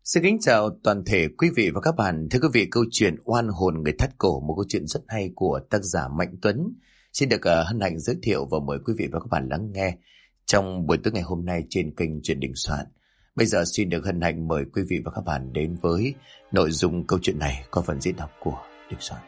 Xin kính chào toàn thể quý vị và các bạn. Thưa quý vị, câu chuyện Oan hồn người thắt cổ, một câu chuyện rất hay của tác giả Mạnh Tuấn, xin được hân hạnh giới thiệu và mời quý vị và các bạn lắng nghe trong buổi tối ngày hôm nay trên kênh Chuyện Đình Soạn. Bây giờ xin được hân hạnh mời quý vị và các bạn đến với nội dung câu chuyện này qua phần diễn đọc của Đình Soạn.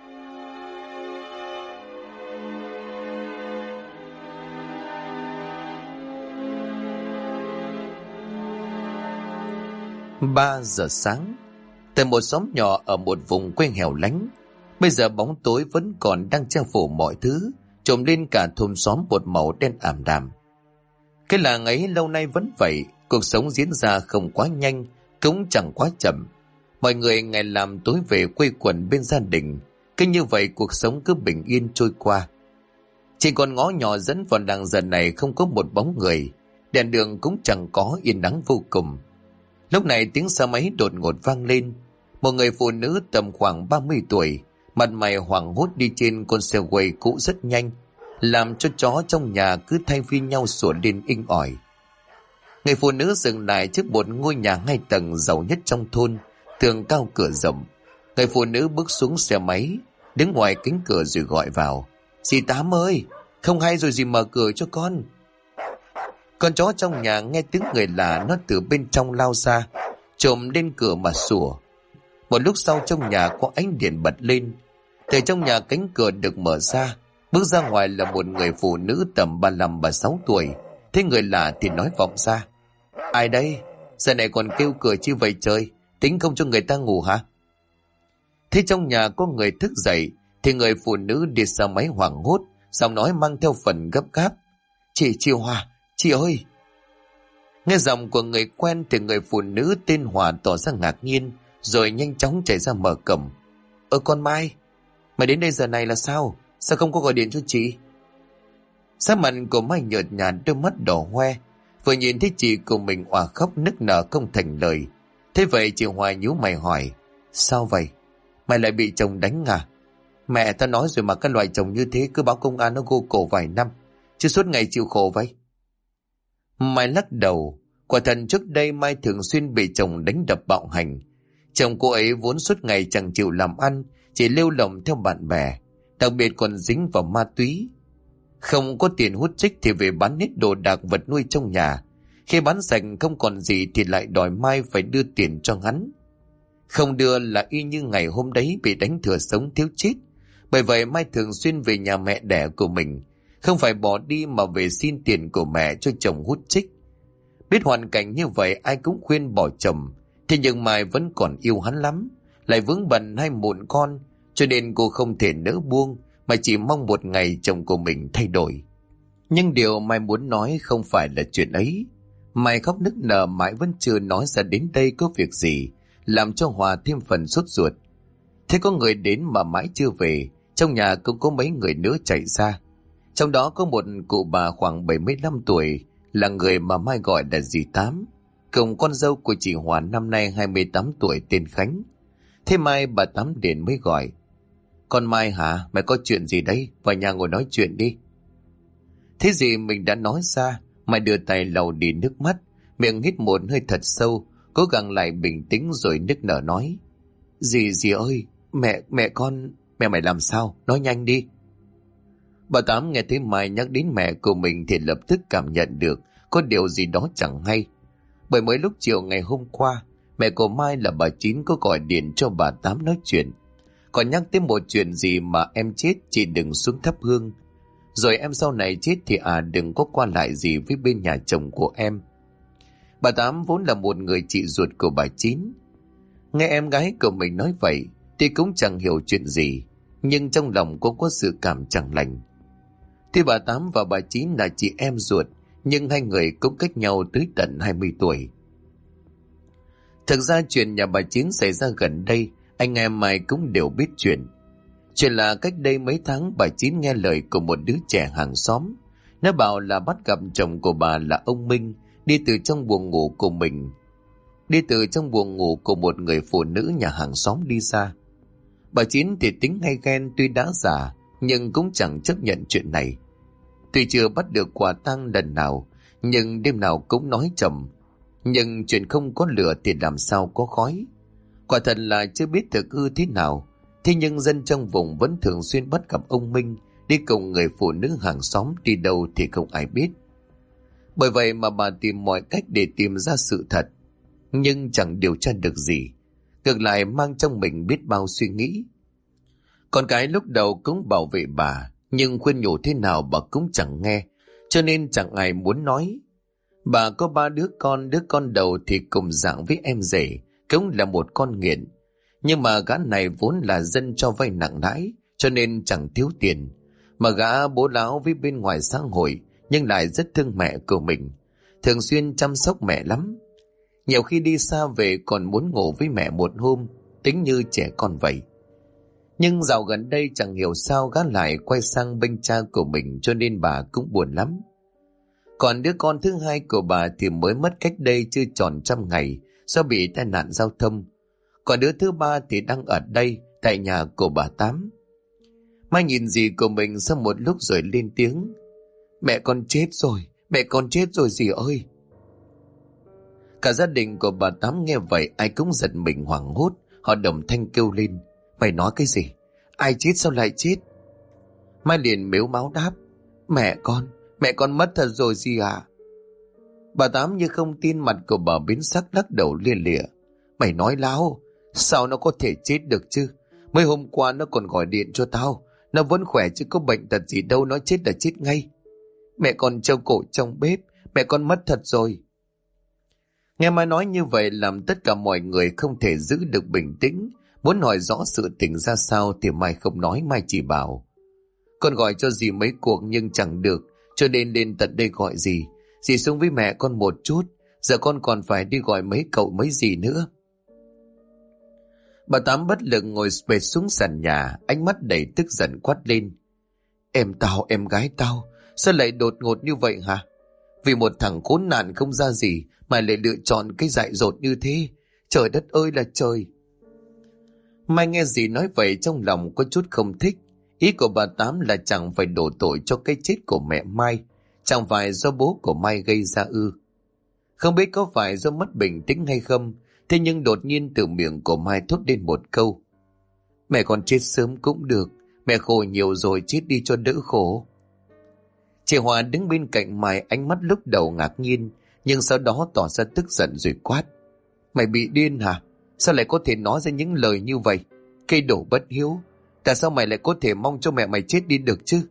Ba giờ sáng, tại một xóm nhỏ ở một vùng quê hẻo lánh, bây giờ bóng tối vẫn còn đang che phủ mọi thứ, trùm lên cả thôn xóm một màu đen ảm đạm. Cái làng ấy lâu nay vẫn vậy, cuộc sống diễn ra không quá nhanh, cũng chẳng quá chậm. Mọi người ngày làm tối về quây quần bên gia đình, cứ như vậy cuộc sống cứ bình yên trôi qua. Chỉ còn ngõ nhỏ dẫn vào làng giờ này không có một bóng người, đèn đường cũng chẳng có, yên ắng vô cùng. Lúc này tiếng xe máy đột ngột vang lên. Một người phụ nữ tầm khoảng 30 tuổi, mặt mày hoảng hốt đi trên con xe quay cũ rất nhanh, làm cho chó trong nhà cứ thay phiên nhau sủa lên inh ỏi. Người phụ nữ dừng lại trước một ngôi nhà 2 tầng giàu nhất trong thôn, tường cao cửa rộng. Người phụ nữ bước xuống xe máy, đứng ngoài cánh cửa rồi gọi vào: "Dì Tám ơi, không hay rồi, dì mở cửa cho con." Con chó trong nhà nghe tiếng người lạ, nó từ bên trong lao ra, trồm lên cửa mà sủa. Một lúc sau trong nhà có ánh điện bật lên. Từ trong nhà cánh cửa được mở ra, bước ra ngoài là một người phụ nữ tầm 35-36 tuổi. Thấy người lạ thì nói vọng ra: "Ai đây? Giờ này còn kêu cửa chi vậy trời? Tính không cho người ta ngủ hả?" Thế trong nhà có người thức dậy thì người phụ nữ đi xa máy hoảng hốt, giọng nói mang theo phần gấp gáp: Chị Hòa, chị ơi." Nghe giọng của người quen thì người phụ nữ tên Hòa tỏ ra ngạc nhiên, rồi nhanh chóng chạy ra mở cổng. Con Mai, mày đến đây giờ này là sao? Sao không có gọi điện cho chị?" Sắc mặt của Mai nhợt nhạt, đôi mắt đỏ hoe. Vừa nhìn thấy chị của mình òa khóc nức nở không thành lời. Thế vậy chị Hòa nhíu mày hỏi: "Sao vậy? Mày lại bị chồng đánh à?" "Mẹ ta nói rồi mà, cái loại chồng như thế cứ báo công an nó gô cổ vài năm, chứ suốt ngày chịu khổ vậy." Mai lắc đầu. Quả thật trước đây Mai thường xuyên bị chồng đánh đập bạo hành. Chồng cô ấy vốn suốt ngày chẳng chịu làm ăn, chỉ lêu lỏng theo bạn bè, đặc biệt còn dính vào ma túy. Không có tiền hút chích thì về bán hết đồ đạc vật nuôi trong nhà. Khi bán sạch không còn gì thì lại đòi Mai phải đưa tiền cho hắn. Không đưa là y như ngày hôm đấy bị đánh thừa sống thiếu chết. Bởi vậy Mai thường xuyên về nhà mẹ đẻ của mình, không phải bỏ đi mà về xin tiền của mẹ cho chồng hút chích. Biết hoàn cảnh như vậy ai cũng khuyên bỏ chồng, thế nhưng Mai vẫn còn yêu hắn lắm, lại vướng bận 2 mụn con, cho nên cô không thể nỡ buông, mà chỉ mong một ngày chồng của mình thay đổi. Nhưng điều Mai muốn nói không phải là chuyện ấy. Mai khóc nức nở mãi vẫn chưa nói ra đến đây có việc gì, làm cho Hòa thêm phần sốt ruột. Thế có người đến mà mãi chưa về, trong nhà cũng có mấy người nữa chạy ra. Trong đó có một cụ bà khoảng 75 tuổi, là người mà Mai gọi là dì Tám, cùng con dâu của chị Hòa năm nay 28 tuổi tên Khánh. Thế Mai bà Tám điện mới gọi: "Con Mai hả? Mày có chuyện gì đấy? Vào nhà ngồi nói chuyện đi." Thế gì mình đã nói ra, Mai đưa tay lau đi nước mắt, miệng hít một hơi thật sâu, cố gắng lại bình tĩnh rồi nức nở nói: Dì ơi, mẹ con, mẹ mày làm sao? Nói nhanh đi." Bà Tám nghe thấy Mai nhắc đến mẹ của mình thì lập tức cảm nhận được có điều gì đó chẳng hay. Bởi mới lúc chiều ngày hôm qua, mẹ của Mai là bà Chín có gọi điện cho bà Tám nói chuyện. Còn nhắc tới một chuyện gì mà em chết chị đừng xuống thắp hương. Rồi em sau này chết thì đừng có qua lại gì với bên nhà chồng của em. Bà Tám vốn là một người chị ruột của bà Chín. Nghe em gái của mình nói vậy thì cũng chẳng hiểu chuyện gì, nhưng trong lòng cũng có sự cảm chẳng lành. Tuy bà Tám và bà Chín là chị em ruột, nhưng hai người cũng cách nhau tới tận 20 tuổi. Thực ra chuyện nhà bà Chín xảy ra gần đây, anh em Mai cũng đều biết chuyện. Chuyện là cách đây mấy tháng bà Chín nghe lời của một đứa trẻ hàng xóm. Nó bảo là bắt gặp chồng của bà là ông Minh đi từ trong buồng ngủ của một người phụ nữ nhà hàng xóm đi ra. Bà Chín thì tính hay ghen, tuy đã già nhưng cũng chẳng chấp nhận chuyện này. Tuy chưa bắt được quả tang lần nào, nhưng đêm nào cũng nói chồng Nhưng chuyện không có lửa thì làm sao có khói. Quả thật là chưa biết thực hư thế nào, thế nhưng dân trong vùng vẫn thường xuyên bắt gặp ông Minh đi cùng người phụ nữ hàng xóm đi đâu thì không ai biết. Bởi vậy mà bà tìm mọi cách để tìm ra sự thật, nhưng chẳng điều tra được gì, ngược lại mang trong mình biết bao suy nghĩ. Con cái lúc đầu cũng bảo vệ bà, nhưng khuyên nhủ thế nào bà cũng chẳng nghe, cho nên chẳng ai muốn nói. Bà có 3 đứa con đầu thì cùng dạng với em rể, cũng là một con nghiện. Nhưng mà gã này vốn là dân cho vay nặng lãi, cho nên chẳng thiếu tiền. Mà gã bố láo với bên ngoài xã hội, nhưng lại rất thương mẹ của mình, thường xuyên chăm sóc mẹ lắm. Nhiều khi đi xa về còn muốn ngủ với mẹ một hôm, tính như trẻ con vậy. Nhưng dạo gần đây chẳng hiểu sao gã lại quay sang bên cha của mình, cho nên bà cũng buồn lắm. Còn đứa con thứ hai của bà thì mới mất cách đây chưa tròn 100 ngày do bị tai nạn giao thông. Còn đứa thứ ba thì đang ở đây tại nhà của bà Tám. Mai nhìn dì của mình sau một lúc rồi lên tiếng: Mẹ con chết rồi, mẹ con chết rồi dì ơi. Cả gia đình của bà Tám nghe vậy ai cũng giật mình hoảng hốt. Họ đồng thanh kêu lên: Mày nói cái gì? Ai chết, sao lại chết? Mai liền mếu máo đáp: Mẹ con mất thật rồi dì ạ. Bà Tám như không tin, mặt của bà biến sắc lắc đầu lia lịa: Mày nói láo, sao nó có thể chết được chứ? Mấy hôm qua nó còn gọi điện cho tao, nó vẫn khỏe chứ có bệnh tật gì đâu, nó chết là chết ngay. Mẹ con treo cổ trong bếp, mẹ con mất thật rồi. Nghe Mai nói như vậy làm tất cả mọi người không thể giữ được bình tĩnh. Muốn hỏi rõ sự tình ra sao thì Mai không nói, Mai chỉ bảo: Con gọi cho dì mấy cuộc nhưng chẳng được, cho nên lên tận đây gọi dì. Dì xuống với mẹ con một chút, giờ con còn phải đi gọi mấy cậu mấy dì nữa. Bà Tám bất lực ngồi bệt xuống sàn nhà, ánh mắt đầy tức giận quát lên: Em gái tao, sao lại đột ngột như vậy hả? Vì một thằng khốn nạn không ra gì mà lại lựa chọn cái dại dột như thế. Trời đất ơi là trời! Mai nghe dì nói vậy trong lòng có chút không thích. Ý của bà Tám là chẳng phải đổ tội cho cái chết của mẹ Mai, chẳng phải do bố của Mai gây ra ư? Không biết có phải do mất bình tĩnh hay không, thế nhưng đột nhiên từ miệng của Mai thốt lên một câu: Mẹ con chết sớm cũng được, mẹ khổ nhiều rồi, chết đi cho đỡ khổ. Chị Hòa đứng bên cạnh Mai, ánh mắt lúc đầu ngạc nhiên, nhưng sau đó tỏ ra tức giận rồi quát: Mày bị điên hả? Sao lại có thể nói ra những lời như vậy? Cây đổ bất hiếu, tại sao mày lại có thể mong cho mẹ mày chết đi được chứ?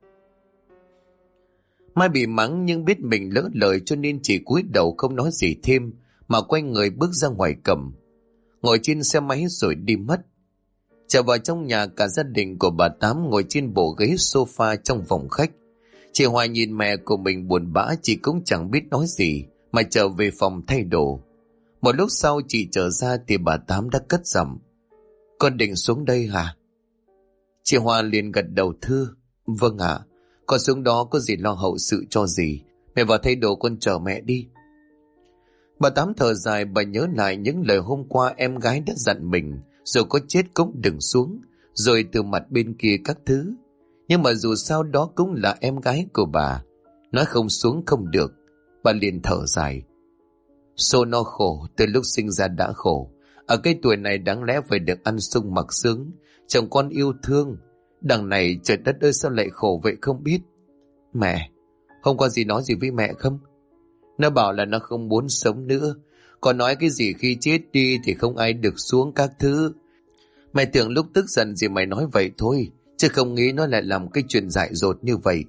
Mai bị mắng nhưng biết mình lỡ lời cho nên chỉ cúi đầu không nói gì thêm, mà quay người bước ra ngoài cầm, ngồi trên xe máy rồi đi mất. Trở vào trong nhà, cả gia đình của bà Tám ngồi trên bộ ghế sofa trong phòng khách. Chị Hòa nhìn mẹ của mình buồn bã, chị cũng chẳng biết nói gì mà trở về phòng thay đồ. Một lúc sau chị trở ra thì bà Tám đã cất giọng: Con định xuống đây hả? Chị Hòa liền gật đầu thưa: Vâng ạ, con xuống đó có gì lo hậu sự cho dì. Mẹ vào thay đồ, con chờ mẹ đi. Bà Tám thở dài, bà nhớ lại những lời hôm qua em gái đã dặn mình, rồi có chết cũng đừng xuống, rồi từ mặt bên kia các thứ. Nhưng mà dù sao đó cũng là em gái của bà, nói không xuống không được. Bà liền thở dài: Số nó khổ, từ lúc sinh ra đã khổ. Ở cái tuổi này đáng lẽ phải được ăn sung mặc sướng, chồng con yêu thương. Đằng này trời đất ơi, sao lại khổ vậy không biết. Mẹ, hôm qua dì nói gì với mẹ không? Nó bảo là nó không muốn sống nữa. Còn nói cái gì khi chết đi thì không ai được xuống các thứ. Mẹ tưởng lúc tức giận gì mày nói vậy thôi, chứ không nghĩ nó lại làm cái chuyện dại dột như vậy.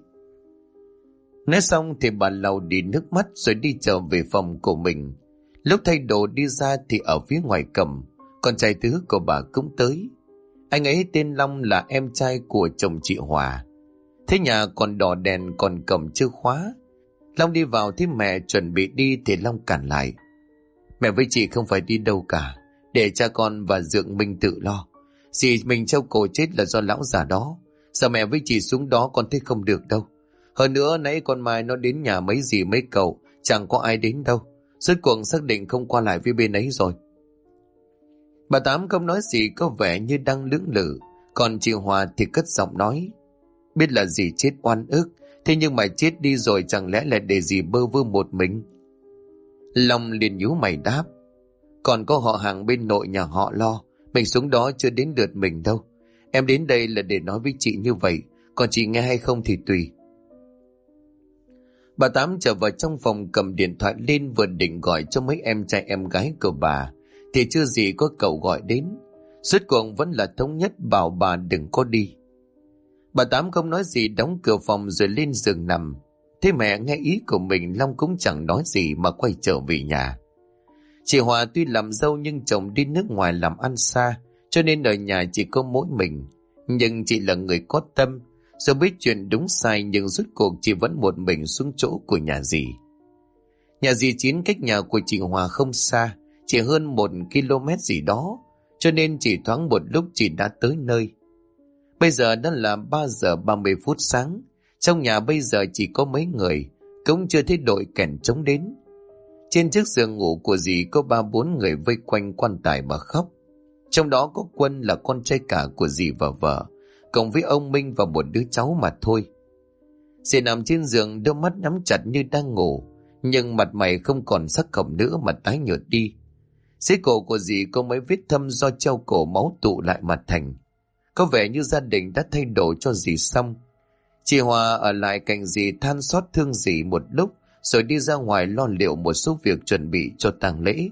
Nói xong thì bà lau đi nước mắt rồi đi trở về phòng của mình. Lúc thay đồ đi ra thì ở phía ngoài cầm, con trai thứ của bà cũng tới. Anh ấy tên Long, là em trai của chồng chị Hòa. Thế nhà còn đỏ đèn, còn cầm chưa khóa. Long đi vào thấy mẹ chuẩn bị đi thì Long cản lại: Mẹ với chị không phải đi đâu cả, để cha con và Dượng Minh tự lo. Dì mình treo cổ chết là do lão già đó. Giờ mẹ với chị xuống đó con thấy không được đâu. Hơn nữa nãy con Mai nó đến nhà mấy dì mấy cậu, chẳng có ai đến đâu. Rốt cuộc xác định không qua lại với bên ấy rồi. Bà Tám không nói gì, có vẻ như đang lưỡng lự. Còn chị Hòa thì cất giọng nói: Biết là dì chết oan ức, thế nhưng mà chết đi rồi chẳng lẽ lại để dì bơ vơ một mình? Long liền nhíu mày đáp: Còn có họ hàng bên nội nhà họ lo, mình xuống đó chưa đến lượt mình đâu. Em đến đây là để nói với chị như vậy, còn chị nghe hay không thì tùy. Bà Tám trở vào trong phòng cầm điện thoại lên, vừa định gọi cho mấy em trai em gái của bà thì chưa gì có cậu gọi đến. Suốt cuộc vẫn là thống nhất bảo bà đừng có đi. Bà Tám không nói gì, đóng cửa phòng rồi lên giường nằm. Thế mẹ nghe ý của mình, Long cũng chẳng nói gì mà quay trở về nhà. Chị Hòa tuy làm dâu nhưng chồng đi nước ngoài làm ăn xa, cho nên ở nhà chỉ có mỗi mình. Nhưng chị là người có tâm, dù biết chuyện đúng sai nhưng rốt cuộc chị vẫn một mình xuống chỗ của nhà dì. Nhà dì Chín cách nhà của chị Hòa không xa, chỉ hơn 1 km gì đó, cho nên chỉ thoáng một lúc chị đã tới nơi. Bây giờ đã là 3 giờ 30 phút sáng, trong nhà bây giờ chỉ có mấy người, cũng chưa thấy đội kèn trống đến. Trên chiếc giường ngủ của dì có 3-4 người vây quanh quan tài mà khóc. Trong đó có Quân là con trai cả của dì và vợ, cộng với ông Minh và một đứa cháu mà thôi. Dì nằm trên giường, đôi mắt nhắm chặt như đang ngủ, nhưng mặt mày không còn sắc hồng nữa mà tái nhợt đi. Dưới cổ của dì có mấy vết thâm do treo cổ máu tụ lại mà thành. Có vẻ như gia đình đã thay đổi cho dì xong. Chị Hòa ở lại cạnh dì than xót thương dì một lúc, rồi đi ra ngoài lo liệu một số việc chuẩn bị cho tang lễ.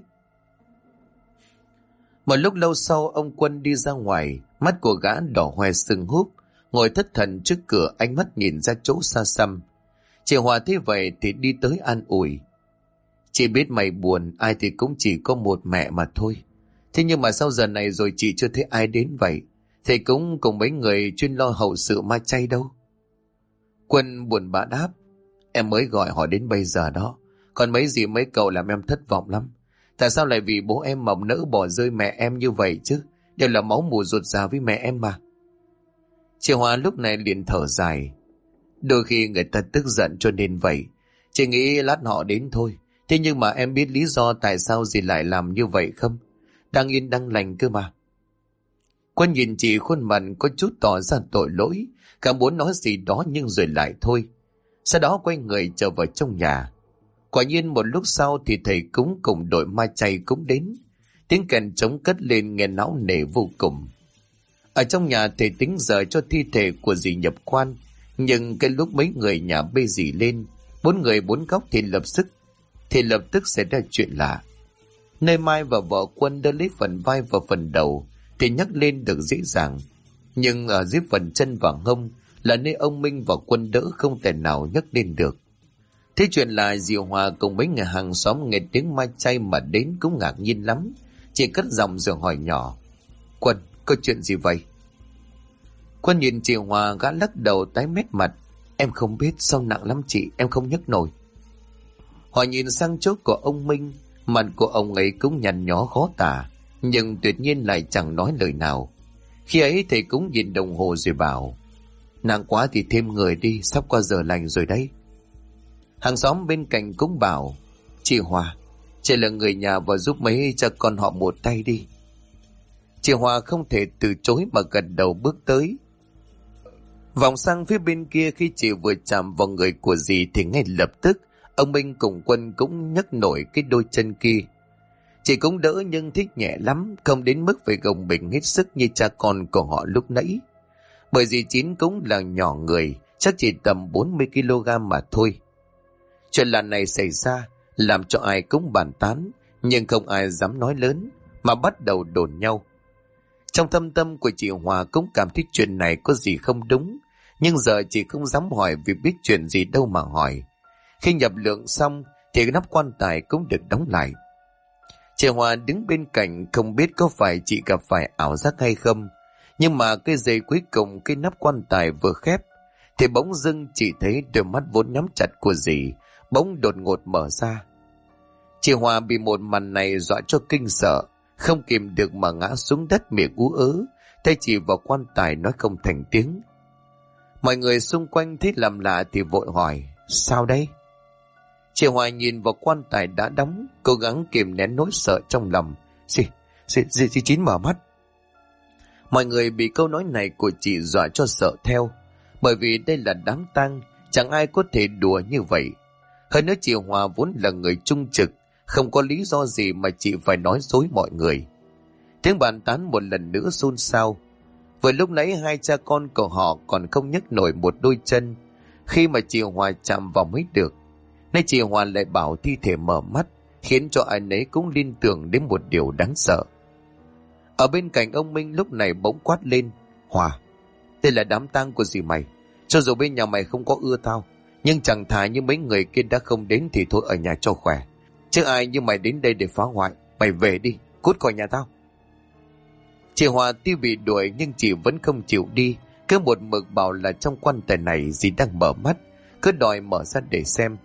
Một lúc lâu sau, ông Quân đi ra ngoài, mắt của gã đỏ hoe sưng húp, ngồi thất thần trước cửa, ánh mắt nhìn ra chỗ xa xăm. Chị Hòa thấy vậy thì đi tới an ủi: Chị biết mày buồn, ai thì cũng chỉ có một mẹ mà thôi. Thế nhưng mà sau giờ này rồi chị chưa thấy ai đến vậy. Thầy cũng cùng mấy người chuyên lo hậu sự ma chay đâu. Quân buồn bã đáp: Em mới gọi họ đến bây giờ đó, còn mấy gì mấy cậu làm em thất vọng lắm. Tại sao lại vì bố em mộng nỡ bỏ rơi mẹ em như vậy chứ? Đều là máu mủ ruột già với mẹ em mà. Chị Hòa lúc này liền thở dài: Đôi khi người ta tức giận cho nên vậy. Chị nghĩ lát họ đến thôi. Thế nhưng mà em biết lý do tại sao dì lại làm như vậy không? Đang yên đang lành cơ mà. Quân nhìn chị, khuôn mặt có chút tỏ ra tội lỗi, cả muốn nói gì đó nhưng rồi lại thôi. Sau đó quay người trở vào trong nhà. Quả nhiên một lúc sau thì thầy cúng cùng đội ma chay cũng đến. Tiếng kèn trống cất lên nghe não nề vô cùng. Ở trong nhà thầy tính giờ cho thi thể của dì nhập quan, nhưng cái lúc mấy người nhà bê dì lên, 4 người 4 góc thì lập tức xảy ra chuyện lạ. Nơi Mai và vợ Quân đã lấy phần vai và phần đầu thì nhắc lên được dễ dàng, nhưng ở dưới phần chân và hông là nơi ông Minh và Quân đỡ không thể nào nhắc lên được. Thế chuyện là dì Hòa cùng mấy người hàng xóm nghe tiếng ma chay mà đến cũng ngạc nhiên lắm. Chị cất giọng rồi hỏi nhỏ: Quân, có chuyện gì vậy? Quân nhìn chị Hòa, gã lắc đầu tái mét mặt: Em không biết, sao nặng lắm chị, em không nhấc nổi. Họ nhìn sang chỗ của ông Minh, mặt của ông ấy cũng nhăn nhó khó tả, nhưng tuyệt nhiên lại chẳng nói lời nào. Khi ấy thầy cũng nhìn đồng hồ rồi bảo: Nặng quá thì thêm người đi, sắp qua giờ lành rồi đấy. Hàng xóm bên cạnh cũng bảo: Chị Hòa, chị là người nhà và giúp mấy cha con họ một tay đi. Chị Hòa không thể từ chối mà gật đầu bước tới. Vòng sang phía bên kia, khi chị vừa chạm vào người của dì thì ngay lập tức ông Minh cùng Quân cũng nhấc nổi cái đôi chân kia. Chị cũng đỡ nhưng thích nhẹ lắm, không đến mức phải gồng mình hết sức như cha con của họ lúc nãy. Bởi dì Chín cũng là nhỏ người, chắc chỉ tầm 40 kg mà thôi. Chuyện lần này xảy ra làm cho ai cũng bàn tán, nhưng không ai dám nói lớn mà bắt đầu đồn nhau. Trong thâm tâm của chị Hòa cũng cảm thấy chuyện này có gì không đúng, nhưng giờ chị không dám hỏi vì biết chuyện gì đâu mà hỏi. Khi nhập lượng xong thì nắp quan tài cũng được đóng lại. Chị Hòa đứng bên cạnh không biết có phải chị gặp phải ảo giác hay không, nhưng mà cái giây cuối cùng cái nắp quan tài vừa khép thì bỗng dưng chị thấy đôi mắt vốn nhắm chặt của dì bỗng đột ngột mở ra. Chị Hòa bị một màn này dọa cho kinh sợ, không kìm được mà ngã xuống đất miệng ú ớ, tay chỉ vào quan tài nói không thành tiếng. Mọi người xung quanh thấy làm lạ thì vội hỏi: Sao đây? Chị Hòa nhìn vào quan tài đã đóng, cố gắng kìm nén nỗi sợ trong lòng. Dì Chín mở mắt. Mọi người bị câu nói này của chị dọa cho sợ theo, bởi vì đây là đám tang, chẳng ai có thể đùa như vậy. Hơn nữa chị Hòa vốn là người trung trực, Không có lý do gì mà chị phải nói dối mọi người. Tiếng bàn tán một lần nữa xôn xao. Vừa lúc nãy hai cha con của họ còn không nhấc nổi một đôi chân khi mà chị Hòa chạm vào mới được. Nay chị Hòa lại bảo thi thể mở mắt, khiến cho ai nấy cũng liên tưởng đến một điều đáng sợ. Ở bên cạnh ông Minh lúc này bỗng quát lên: Hòa, đây là đám tang của dì mày. Cho dù bên nhà mày không có ưa tao, nhưng chẳng thà như mấy người kia đã không đến thì thôi ở nhà cho khỏe. Chứ ai như mày đến đây để phá hoại. Mày về đi, cút khỏi nhà tao. Chị Hòa tuy bị đuổi nhưng chị vẫn không chịu đi, cứ một mực bảo là trong quan tài này dì đang mở mắt, cứ đòi mở ra để xem.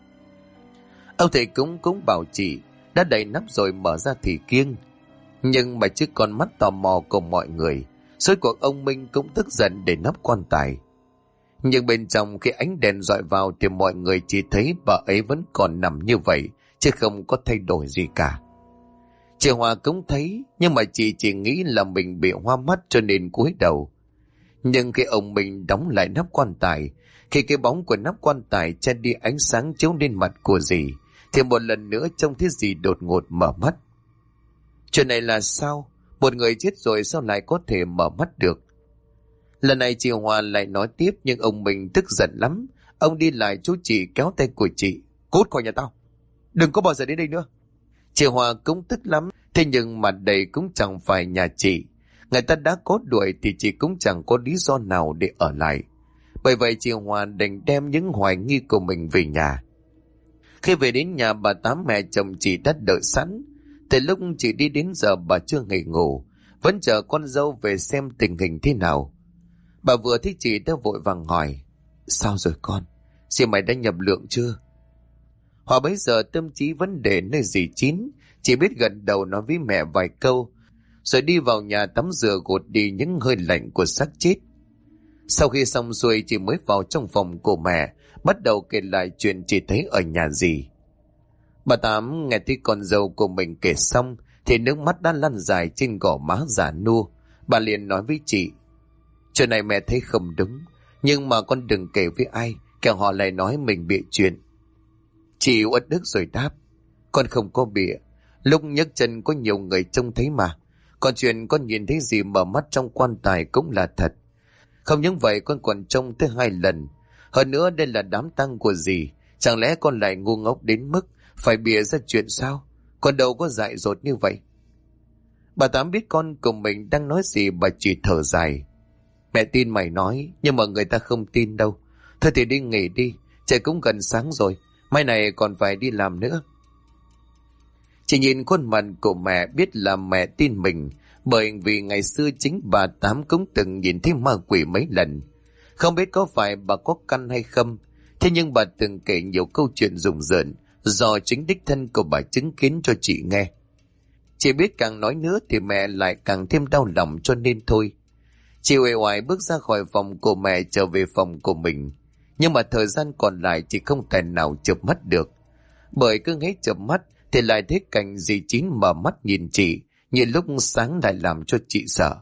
Ông thầy cũng bảo chị đã đầy nắp rồi mở ra thì kiêng. Nhưng mà trước con mắt tò mò của mọi người, rốt cuộc ông Minh cũng tức giận để nắp quan tài. Nhưng bên trong khi ánh đèn dọi vào thì mọi người chỉ thấy bà ấy vẫn còn nằm như vậy, chứ không có thay đổi gì cả. Chị Hòa cũng thấy, nhưng mà chị chỉ nghĩ là mình bị hoa mắt cho nên cúi đầu. Nhưng khi ông Minh đóng lại nắp quan tài, khi cái bóng của nắp quan tài che đi ánh sáng chiếu lên mặt của dì, thì một lần nữa trông thấy dì đột ngột mở mắt. Chuyện này là sao? Một người chết rồi sao lại có thể mở mắt được? Lần này chị Hòa lại nói tiếp, nhưng ông Minh tức giận lắm. Ông đi lại chỗ chị kéo tay của chị: Cút khỏi nhà tao, đừng có bao giờ đến đây nữa. Chị Hòa cũng tức lắm, thế nhưng mà đây cũng chẳng phải nhà chị. Người ta đã có đuổi thì chị cũng chẳng có lý do nào để ở lại. Bởi vậy chị Hòa đành đem những hoài nghi của mình về nhà. Khi về đến nhà, bà Tám mẹ chồng chị đã đợi sẵn. Từ lúc chị đi đến giờ bà chưa nghỉ ngủ, vẫn chờ con dâu về xem tình hình thế nào. Bà vừa thấy chị đã vội vàng hỏi: Sao rồi con? Dì mày đã nhập lượng chưa? Hòa bấy giờ tâm trí vấn đề nơi dì Chín, chỉ biết gật đầu nói với mẹ vài câu, rồi đi vào nhà tắm rửa gột đi những hơi lạnh của xác chết. Sau khi xong xuôi, chị mới vào trong phòng của mẹ, bắt đầu kể lại chuyện chị thấy ở nhà dì. Bà Tám nghe thấy con dâu của mình kể xong thì nước mắt đã lăn dài trên gò má già nua. Bà liền nói với chị: Chuyện này mẹ thấy không đúng, nhưng mà con đừng kể với ai, kẻo họ lại nói mình bịa chuyện. Chị uất ức rồi đáp: Con không có bịa, lúc nhấc chân có nhiều người trông thấy mà. Còn chuyện con nhìn thấy gì mở mắt trong quan tài cũng là thật. Không những vậy, con còn trông tới 2 lần. Hơn nữa đây là đám tang của dì, chẳng lẽ con lại ngu ngốc đến mức phải bịa ra chuyện sao? Con đâu có dại dột như vậy. Bà Tám biết con của mình đang nói gì, bà chỉ thở dài: Mẹ tin mày nói, nhưng mà người ta không tin đâu. Thôi thì đi nghỉ đi, trời cũng gần sáng rồi, mai này còn phải đi làm nữa. Chỉ nhìn khuôn mặt của mẹ biết là mẹ tin mình, bởi vì ngày xưa chính bà Tám cũng từng nhìn thấy ma quỷ mấy lần. Không biết có phải bà có căn hay không, thế nhưng bà từng kể nhiều câu chuyện rùng rợn do chính đích thân của bà chứng kiến cho chị nghe. Chị biết càng nói nữa thì mẹ lại càng thêm đau lòng, cho nên thôi. Chị uể oải bước ra khỏi phòng của mẹ trở về phòng của mình. Nhưng mà thời gian còn lại chị không thể nào chợp mắt được. Bởi cứ hết chợp mắt thì lại thấy cảnh dì Chín mở mắt nhìn chị, như lúc sáng lại làm cho chị sợ.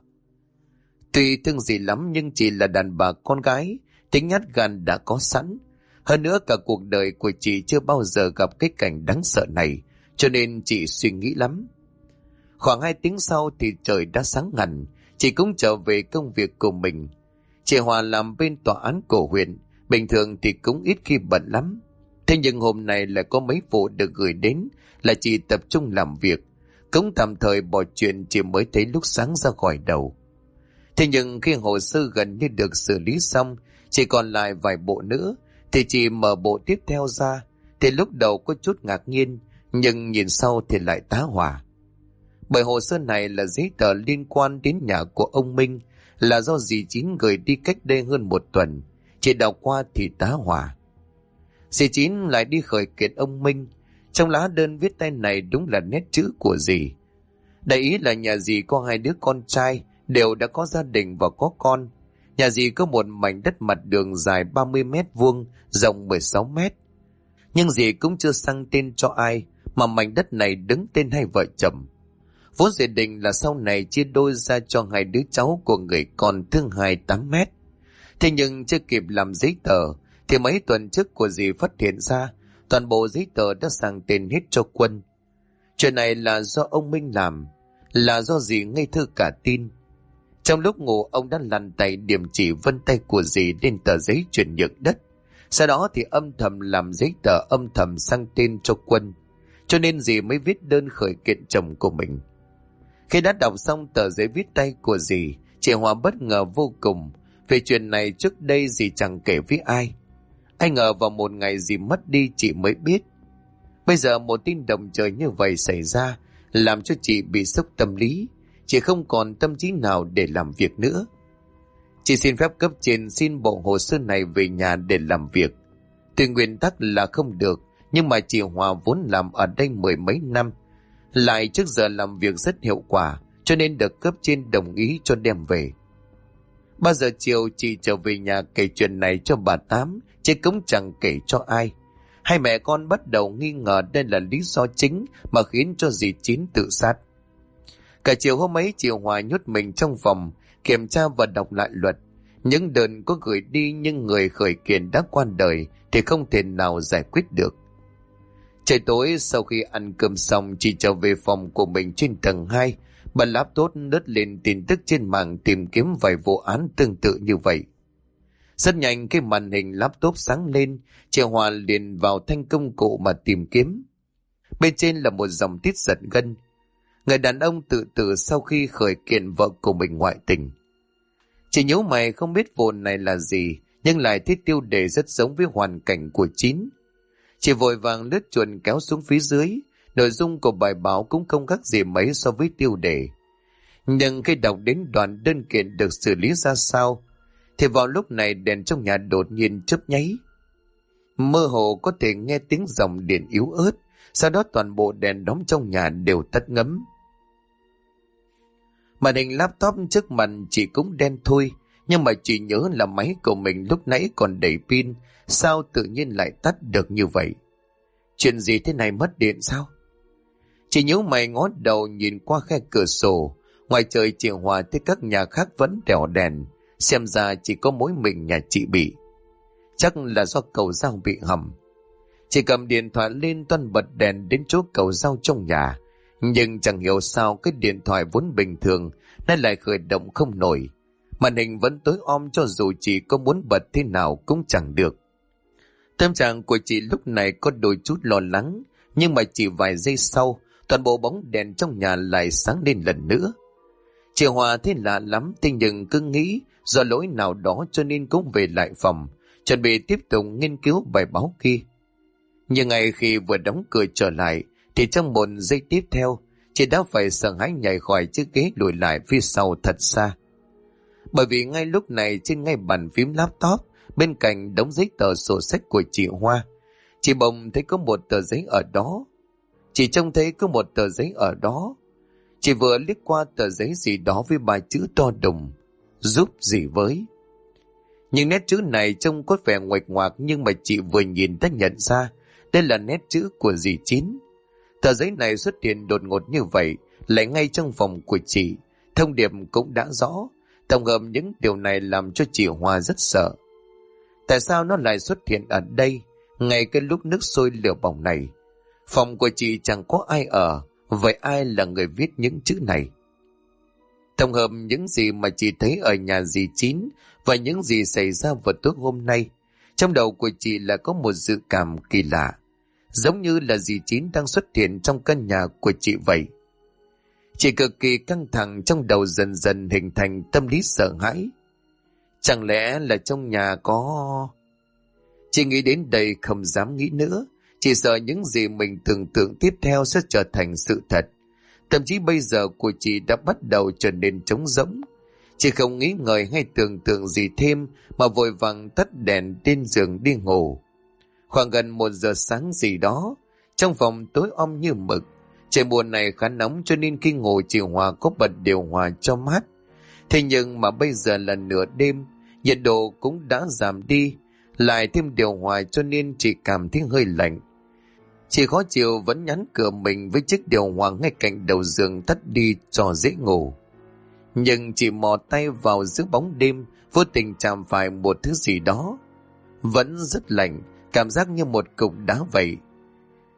Tuy thương dì lắm nhưng chị là đàn bà con gái, tính nhát gan đã có sẵn. Hơn nữa cả cuộc đời của chị chưa bao giờ gặp cái cảnh đáng sợ này, cho nên chị suy nghĩ lắm. Khoảng 2 tiếng sau thì trời đã sáng hẳn, chị cũng trở về công việc của mình. Chị Hòa làm bên tòa án của huyện, bình thường thì cũng ít khi bận lắm. Thế nhưng hôm nay lại có mấy vụ được gửi đến là chị tập trung làm việc, cũng tạm thời bỏ chuyện chị mới thấy lúc sáng ra khỏi đầu. Thế nhưng khi hồ sơ gần như được xử lý xong, chỉ còn lại vài bộ nữa, thì chị mở bộ tiếp theo ra, thì lúc đầu có chút ngạc nhiên, nhưng nhìn sau thì lại tá hỏa. Bởi hồ sơ này là giấy tờ liên quan đến nhà của ông Minh, là do dì Chín gửi đi cách đây hơn 1 tuần. Chị đọc qua thì tá hỏa. Dì Chín lại đi khởi kiện ông Minh. Trong lá đơn viết tay này đúng là nét chữ của dì. Đại ý là nhà dì có 2 đứa con trai, đều đã có gia đình và có con. Nhà dì có một mảnh đất mặt đường dài 30 mét vuông, rộng 16 mét. Nhưng dì cũng chưa sang tên cho ai, mà mảnh đất này đứng tên 2 vợ chồng. Vốn dự định là sau này chia đôi ra cho 2 đứa cháu của người con thứ 8 mét. Thế nhưng chưa kịp làm giấy tờ, thì mấy tuần trước của dì phát hiện ra toàn bộ giấy tờ đã sang tên hết cho Quân. Chuyện này là do ông Minh làm, là do dì ngây thơ cả tin. Trong lúc ngủ, ông đã lăn tay điểm chỉ vân tay của dì lên tờ giấy chuyển nhượng đất. Sau đó thì âm thầm làm giấy tờ âm thầm sang tên cho Quân, cho nên dì mới viết đơn khởi kiện chồng của mình. Khi đã đọc xong tờ giấy viết tay của dì, chị Hòa bất ngờ vô cùng. Về chuyện này trước đây dì chẳng kể với ai. Ai ngờ vào một ngày dì mất đi chị mới biết. Bây giờ một tin động trời như vậy xảy ra, làm cho chị bị sốc tâm lý. Chị không còn tâm trí nào để làm việc nữa. Chị xin phép cấp trên xin bộ hồ sơ này về nhà để làm việc. Tuy nguyên tắc là không được, nhưng mà chị Hòa vốn làm ở đây mười mấy năm, lại trước giờ làm việc rất hiệu quả, cho nên được cấp trên đồng ý cho đem về. 3 giờ chiều chị trở về nhà kể chuyện này cho bà Tám, chứ cũng chẳng kể cho ai. Hai mẹ con bắt đầu nghi ngờ đây là lý do chính mà khiến cho dì Chín tự sát. Cả chiều hôm ấy chị Hòa nhốt mình trong phòng, kiểm tra và đọc lại luật. Những đơn có gửi đi nhưng người khởi kiện đã qua đời thì không thể nào giải quyết được. Trời tối sau khi ăn cơm xong, chị trở về phòng của mình trên tầng 2, bật laptop lướt lên tin tức trên mạng tìm kiếm vài vụ án tương tự như vậy. Rất nhanh cái màn hình laptop sáng lên, chị Hòa liền vào thanh công cụ mà tìm kiếm. Bên trên là một dòng tiết giật gân. Người đàn ông tự tử sau khi khởi kiện vợ của mình ngoại tình. Chị nhíu mày không biết vụ này là gì, nhưng lại thấy tiêu đề rất giống với hoàn cảnh của Chín. Chị vội vàng lướt chuột kéo xuống phía dưới, nội dung của bài báo cũng không khác gì mấy so với tiêu đề. Nhưng khi đọc đến đoạn đơn kiện được xử lý ra sao, thì vào lúc này đèn trong nhà đột nhiên chớp nháy. Mơ hồ có thể nghe tiếng dòng điện yếu ớt, sau đó toàn bộ đèn đóm trong nhà đều tắt ngấm. Màn hình laptop trước mặt chị cũng đen thui, nhưng mà chị nhớ là máy của mình lúc nãy còn đầy pin, sao tự nhiên lại tắt được như vậy? Chuyện gì thế này, mất điện sao? Chị nhíu mày ngó đầu nhìn qua khe cửa sổ, ngoài trời chị Hòa thấy các nhà khác vẫn đèo đèn, xem ra chỉ có mỗi mình nhà chị bị. Chắc là do cầu dao bị hỏng. Chị cầm điện thoại lên toan bật đèn đến chỗ cầu dao trong nhà, nhưng chẳng hiểu sao cái điện thoại vốn bình thường nay lại khởi động không nổi. Màn hình vẫn tối om cho dù chị có muốn bật thế nào cũng chẳng được. Tâm trạng của chị lúc này có đôi chút lo lắng, nhưng mà chỉ vài giây sau, toàn bộ bóng đèn trong nhà lại sáng lên lần nữa. Chị Hòa thấy lạ lắm, thế nhưng cứ nghĩ do lỗi nào đó cho nên cũng về lại phòng, chuẩn bị tiếp tục nghiên cứu bài báo kia. Nhưng ngay khi vừa đóng cửa trở lại, thì trong một giây tiếp theo, chị đã phải sợ hãi nhảy khỏi chiếc ghế lùi lại phía sau thật xa. Bởi vì ngay lúc này trên ngay bàn phím laptop, bên cạnh đống giấy tờ sổ sách của chị Hoa, chị bỗng thấy có một tờ giấy ở đó. Chị trông thấy có một tờ giấy ở đó. Chị vừa liếc qua tờ giấy gì đó với ba chữ to đùng: giúp gì với. Nhưng nét chữ này trông có vẻ nguệch ngoạc, nhưng mà chị vừa nhìn đã nhận ra đây là nét chữ của dì Chín. Tờ giấy này xuất hiện đột ngột như vậy, lại ngay trong phòng của chị. Thông điệp cũng đã rõ. Tổng hợp những điều này làm cho chị Hoa rất sợ. Tại sao nó lại xuất hiện ở đây, ngay cái lúc nước sôi lửa bỏng này? Phòng của chị chẳng có ai ở, vậy ai là người viết những chữ này? Tổng hợp những gì mà chị thấy ở nhà dì Chín và những gì xảy ra vào tối hôm nay, trong đầu của chị là có một dự cảm kỳ lạ, giống như là dì Chín đang xuất hiện trong căn nhà của chị vậy. Chị cực kỳ căng thẳng, trong đầu dần dần hình thành tâm lý sợ hãi. Chẳng lẽ là trong nhà có... Chị nghĩ đến đây không dám nghĩ nữa. Chị sợ những gì mình tưởng tượng tiếp theo sẽ trở thành sự thật. Thậm chí bây giờ của chị đã bắt đầu trở nên trống rỗng. Chị không nghĩ ngợi hay tưởng tượng gì thêm mà vội vàng tắt đèn lên giường đi ngủ. Khoảng gần 1 giờ sáng gì đó, trong phòng tối om như mực. Trời mùa này khá nóng cho nên khi ngủ chị Hòa có bật điều hòa cho mát. Thế nhưng mà bây giờ là nửa đêm, nhiệt độ cũng đã giảm đi, lại thêm điều hòa cho nên chị cảm thấy hơi lạnh. Chị khó chịu vẫn nhắn cửa mình với chiếc điều hòa ngay cạnh đầu giường tắt đi cho dễ ngủ. Nhưng chị mò tay vào giữa bóng đêm, vô tình chạm phải một thứ gì đó. Vẫn rất lạnh, cảm giác như một cục đá vậy.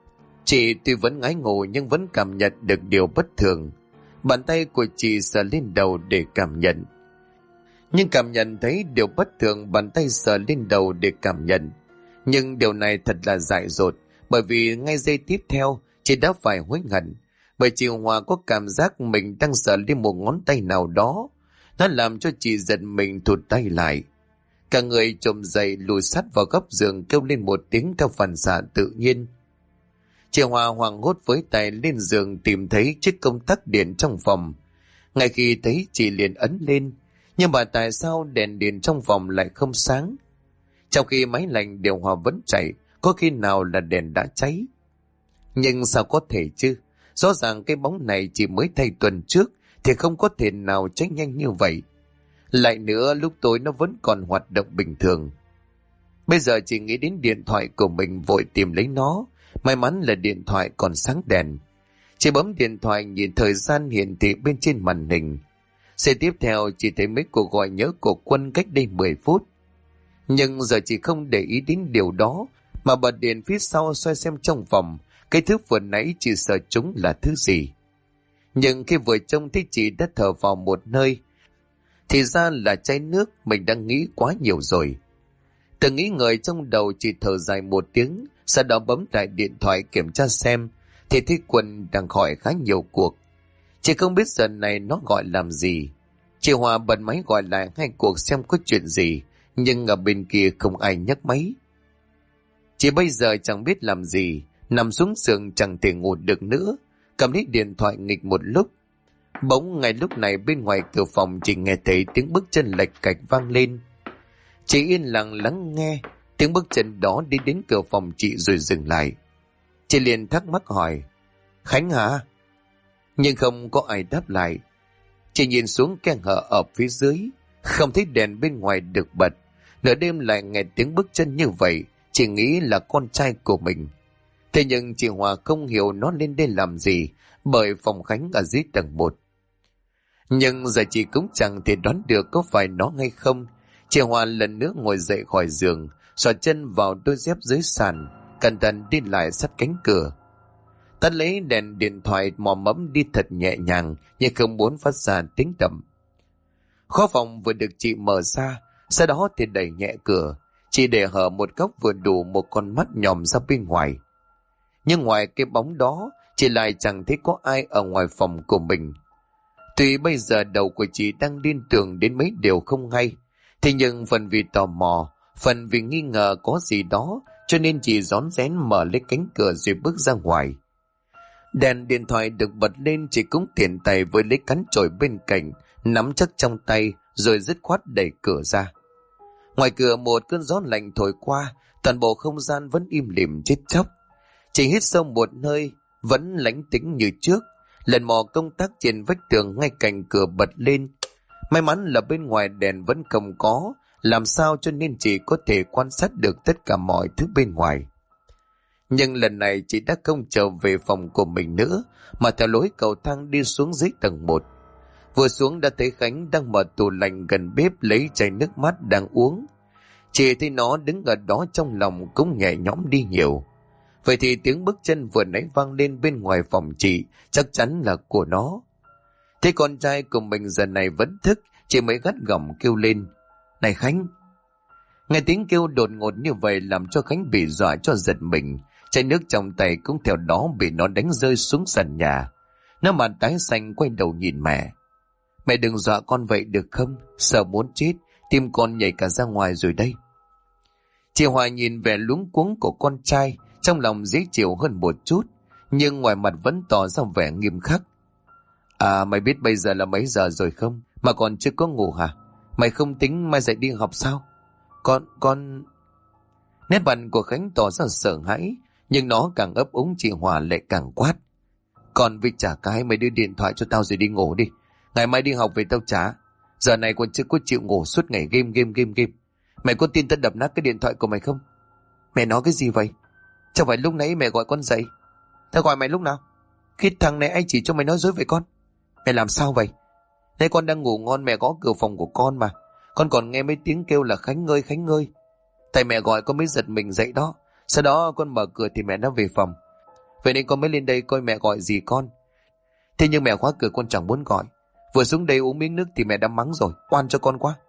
Chị tuy vẫn ngái ngủ nhưng vẫn cảm nhận được điều bất thường. Bàn tay của chị sờ lên đầu để cảm nhận. Nhưng cảm nhận thấy điều bất thường, bàn tay sờ lên đầu để cảm nhận. Nhưng điều này thật là dại dột, bởi vì ngay giây tiếp theo, chị đã phải hối hận. Bởi chị Hòa có cảm giác mình đang sờ lên một ngón tay nào đó. Nó làm cho chị giật mình thụt tay lại. Cả người chồm dậy lùi sát vào góc giường kêu lên một tiếng theo phản xạ tự nhiên. Chị Hòa hoảng hốt với tay lên giường tìm thấy chiếc công tắc điện trong phòng. Ngay khi thấy chị liền ấn lên, nhưng mà tại sao đèn điện trong phòng lại không sáng? Trong khi máy lạnh điều hòa vẫn chạy, có khi nào là đèn đã cháy? Nhưng sao có thể chứ? Rõ ràng cái bóng này chỉ mới thay tuần trước thì không có thể nào cháy nhanh như vậy. Lại nữa lúc tối nó vẫn còn hoạt động bình thường. Bây giờ chị nghĩ đến điện thoại của mình vội tìm lấy nó. May mắn là điện thoại còn sáng đèn. Chị bấm điện thoại nhìn thời gian hiển thị bên trên màn hình. Giây tiếp theo chị thấy mấy cuộc gọi nhớ của Quân cách đây 10 phút. Nhưng giờ chị không để ý đến điều đó mà bật điện phía sau xoay xem trong phòng. Cái thứ vừa nãy chị sợ chúng là thứ gì. Nhưng khi vừa trông thấy chị đã thở vào một nơi, thì ra là chai nước. Mình đang nghĩ quá nhiều rồi. Tự nghĩ ngợi trong đầu chị thở dài một tiếng, sau đó bấm lại điện thoại kiểm tra xem thì thấy Quân đang gọi khá nhiều cuộc. Chị không biết giờ này nó gọi làm gì. Chị Hòa bật máy gọi lại 2 cuộc xem có chuyện gì, nhưng ở bên kia không ai nhấc máy. Chị bây giờ chẳng biết làm gì, nằm xuống giường chẳng thể ngủ được nữa, cầm lấy điện thoại nghịch một lúc. Bỗng ngay lúc này bên ngoài cửa phòng chị nghe thấy tiếng bước chân lạch cạch vang lên. Chị yên lặng lắng nghe, tiếng bước chân đó đi đến cửa phòng chị rồi dừng lại. Chị liền thắc mắc hỏi, Khánh hả? Nhưng không có ai đáp lại. Chị nhìn xuống khe hở ở phía dưới, không thấy đèn bên ngoài được bật. Nửa đêm lại nghe tiếng bước chân như vậy, chị nghĩ là con trai của mình. Thế nhưng chị Hòa không hiểu nó lên đây làm gì, bởi phòng Khánh ở dưới tầng 1. Nhưng giờ chị cũng chẳng thể đoán được có phải nó hay không. Chị Hòa lần nữa ngồi dậy khỏi giường, xỏ chân vào đôi dép dưới sàn, cẩn thận đi lại sát cánh cửa. Tắt lấy đèn điện thoại, mò mẫm đi thật nhẹ nhàng, nhưng không muốn phát ra tiếng động. Kho phòng vừa được chị mở ra, sau đó thì đẩy nhẹ cửa, chỉ để hở một góc vừa đủ một con mắt nhòm ra bên ngoài. Nhưng ngoài cái bóng đó, chị lại chẳng thấy có ai ở ngoài phòng của mình. Tuy bây giờ đầu của chị đang liên tưởng đến mấy điều không hay, thế nhưng phần vì tò mò, phần vì nghi ngờ có gì đó, cho nên chị rón rén mở lấy cánh cửa rồi bước ra ngoài. Đèn điện thoại được bật lên, chị cũng tiện tay với lấy cán chổi bên cạnh, nắm chắc trong tay rồi dứt khoát đẩy cửa ra. Ngoài cửa một cơn gió lạnh thổi qua, toàn bộ không gian vẫn im lìm chết chóc. Chị hít sâu một hơi, vẫn lánh tĩnh như trước. Lần mò công tắc trên vách tường ngay cạnh cửa bật lên. May mắn là bên ngoài đèn vẫn không có, làm sao cho nên chị có thể quan sát được tất cả mọi thứ bên ngoài. Nhưng lần này chị đã không trở về phòng của mình nữa, mà theo lối cầu thang đi xuống dưới tầng 1. Vừa xuống đã thấy Khánh đang mở tủ lạnh gần bếp lấy chai nước mát đang uống. Chị thấy nó đứng ở đó trong lòng cũng nhẹ nhõm đi nhiều. Vậy thì tiếng bước chân vừa nãy vang lên bên ngoài phòng chị chắc chắn là của nó. Thế con trai của mình giờ này vẫn thức, chị mới gắt gỏng kêu lên, này Khánh. Nghe tiếng kêu đột ngột như vậy làm cho Khánh bị dọa cho giật mình. Chai nước trong tay cũng theo đó bị nó đánh rơi xuống sàn nhà. Nó mặt tái xanh quay đầu nhìn mẹ. Mẹ đừng dọa con vậy được không? Sợ muốn chết, tim con nhảy cả ra ngoài rồi đây. Chị Hòa nhìn vẻ luống cuống của con trai, trong lòng dễ chịu hơn một chút, nhưng ngoài mặt vẫn tỏ ra vẻ nghiêm khắc. À, mày biết bây giờ là mấy giờ rồi không? Mà còn chưa có ngủ hả? Mày không tính mai dậy đi học sao? Con... Nét mặt của Khánh tỏ ra sợ hãi, nhưng nó càng ấp úng chị Hòa lại càng quát. Còn việc trả cái mày đưa điện thoại cho tao rồi đi ngủ đi. Ngày mai đi học về tao trả. Giờ này còn chưa có chịu ngủ suốt ngày game. Mày có tin tao đập nát cái điện thoại của mày không? Mẹ nói cái gì vậy? Chẳng phải lúc nãy mẹ gọi con dậy? Tao gọi mày lúc nào? Khi thằng này anh chỉ cho mày nói dối vậy con. Mẹ làm sao vậy? Nay con đang ngủ ngon, mẹ gõ cửa phòng của con mà. Con còn nghe mấy tiếng kêu là Khánh ơi. Tại mẹ gọi con mới giật mình dậy đó. Sau đó con mở cửa thì mẹ đã về phòng. Vậy nên con mới lên đây coi mẹ gọi gì con. Thế nhưng mẹ khóa cửa con chẳng muốn gọi. Vừa xuống đây uống miếng nước thì mẹ đã mắng rồi, oan cho con quá.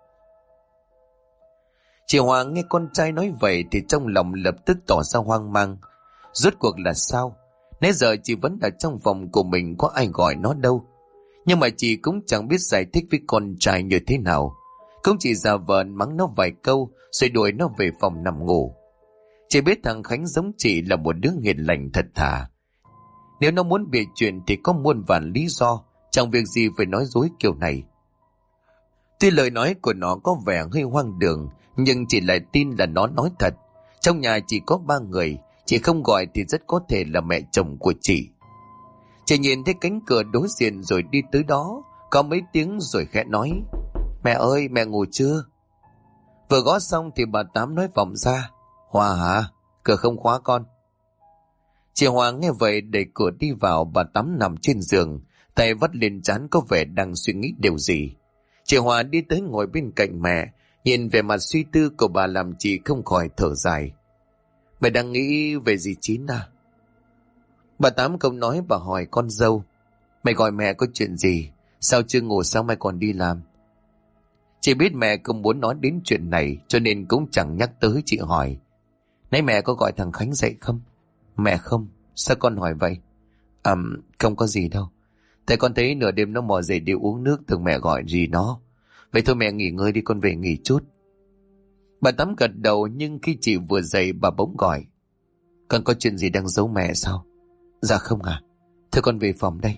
Chị Hòa nghe con trai nói vậy thì trong lòng lập tức tỏ ra hoang mang. Rốt cuộc là sao? Nãy giờ chị vẫn ở trong phòng của mình, có ai gọi nó đâu. Nhưng mà chị cũng chẳng biết giải thích với con trai như thế nào. Cũng chỉ giả vờ mắng nó vài câu rồi đuổi nó về phòng nằm ngủ. Chị biết thằng Khánh giống chị là một đứa hiền lành thật thà. Nếu nó muốn bịa chuyện thì có muôn vàn lý do, chẳng việc gì phải nói dối kiểu này. Tuy lời nói của nó có vẻ hơi hoang đường, nhưng chị lại tin là nó nói thật. Trong nhà chỉ có 3 người, chị không gọi thì rất có thể là mẹ chồng của chị. Chị nhìn thấy cánh cửa đối diện rồi đi tới đó, có mấy tiếng rồi khẽ nói: "Mẹ ơi, mẹ ngủ chưa?" Vừa gõ xong thì bà Tám nói vọng ra: "Hòa hả? Cửa không khóa con." Chị Hòa nghe vậy đẩy cửa đi vào. Bà Tám nằm trên giường, tay vắt lên trán có vẻ đang suy nghĩ điều gì. Chị Hòa đi tới ngồi bên cạnh mẹ, nhìn về mặt suy tư của bà làm chị không khỏi thở dài. "Mẹ đang nghĩ về dì Chín à?" Bà Tám không nói, bà hỏi con dâu: "Mày gọi mẹ có chuyện gì? Sao chưa ngủ, sao mày còn đi làm?" Chị biết mẹ không muốn nói đến chuyện này cho nên cũng chẳng nhắc tới. Chị hỏi: "Nãy mẹ có gọi thằng Khánh dậy không?" "Mẹ không." "Sao con hỏi vậy?" Không có gì đâu. Tại con thấy nửa đêm nó mò dậy đi uống nước, tưởng mẹ gọi gì nó. Vậy thôi mẹ nghỉ ngơi đi, con về nghỉ chút." Bà Tám gật đầu, nhưng khi chị vừa dậy bà bỗng gọi: "Con có chuyện gì đang giấu mẹ sao?" "Dạ không à." "Thôi con về phòng đây."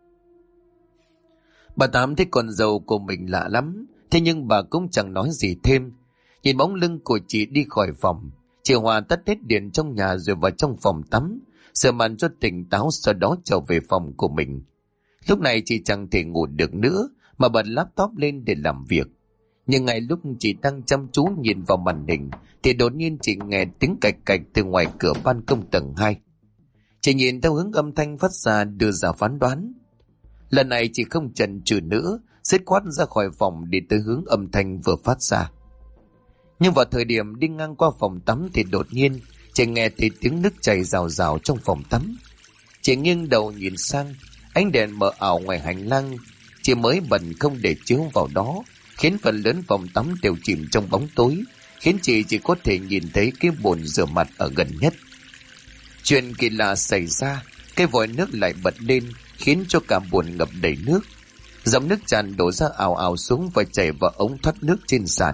Bà Tám thấy con dâu của mình lạ lắm, thế nhưng bà cũng chẳng nói gì thêm. Nhìn bóng lưng của chị đi khỏi phòng, chị Hòa tắt hết điện trong nhà rồi vào trong phòng tắm, rửa mặt cho tỉnh táo, sau đó trở về phòng của mình. Lúc này chị chẳng thể ngủ được nữa mà bật laptop lên để làm việc. Nhưng ngay lúc chị đang chăm chú nhìn vào màn hình thì đột nhiên chị nghe tiếng cạch cạch từ ngoài cửa ban công tầng 2. Chị nhìn theo hướng âm thanh phát ra đưa ra phán đoán. Lần này chị không chần chừ nữa, dứt khoát ra khỏi phòng đi tới hướng âm thanh vừa phát ra. Nhưng vào thời điểm đi ngang qua phòng tắm thì đột nhiên chị nghe thấy tiếng nước chảy rào rào trong phòng tắm. Chị nghiêng đầu nhìn sang, ánh đèn mờ ảo ngoài hành lang chị mới bật không để chiếu vào đó, khiến phần lớn phòng tắm đều chìm trong bóng tối, khiến chị chỉ có thể nhìn thấy cái bồn rửa mặt ở gần nhất. Chuyện kỳ lạ xảy ra, cái vòi nước lại bật lên, khiến cho cả bồn ngập đầy nước. Dòng nước tràn đổ ra ào ào xuống và chảy vào ống thoát nước trên sàn.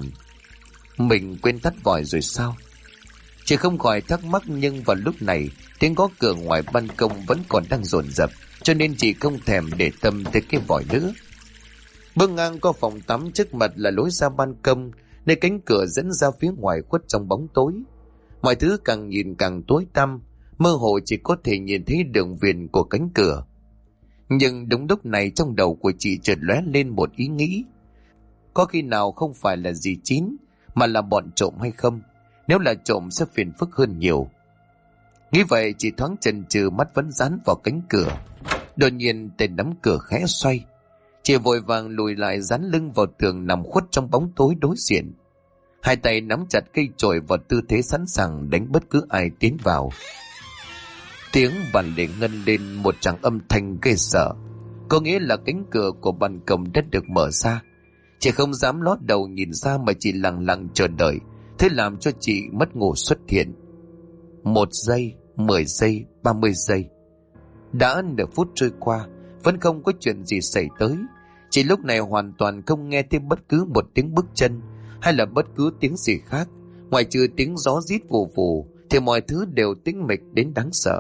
Mình quên tắt vòi rồi sao? Chị không khỏi thắc mắc, nhưng vào lúc này tiếng gõ cửa ngoài ban công vẫn còn đang dồn dập, cho nên chị không thèm để tâm tới cái vòi nữa. Bước ngang qua phòng tắm, trước mặt là lối ra ban công, nơi cánh cửa dẫn ra phía ngoài khuất trong bóng tối. Mọi thứ càng nhìn càng tối tăm, mơ hồ chỉ có thể nhìn thấy đường viền của cánh cửa. Nhưng đúng lúc này trong đầu của chị chợt lóe lên một ý nghĩ. Có khi nào không phải là dì Chín mà là bọn trộm hay không? Nếu là trộm sẽ phiền phức hơn nhiều. Nghĩ vậy chị thoáng chần chừ, mắt vẫn dán vào cánh cửa. Đột nhiên tay nắm cửa khẽ xoay, chị vội vàng lùi lại, dán lưng vào tường, nằm khuất trong bóng tối đối diện. Hai tay nắm chặt cây chổi vào tư thế sẵn sàng đánh bất cứ ai tiến vào. Tiếng bàn lề ngân lên một tràng âm thanh ghê sợ, có nghĩa là cánh cửa của ban công đã được mở ra. Chị không dám ló đầu nhìn ra mà chỉ lặng lặng chờ đợi. Thế làm cho chị mất ngủ xuất hiện. 1 giây, 10 giây, 30 giây. Đã nửa phút trôi qua, vẫn không có chuyện gì xảy tới. Chị lúc này hoàn toàn không nghe thấy bất cứ một tiếng bước chân hay là bất cứ tiếng gì khác. Ngoài trừ tiếng gió rít vù vù thì mọi thứ đều tĩnh mịch đến đáng sợ.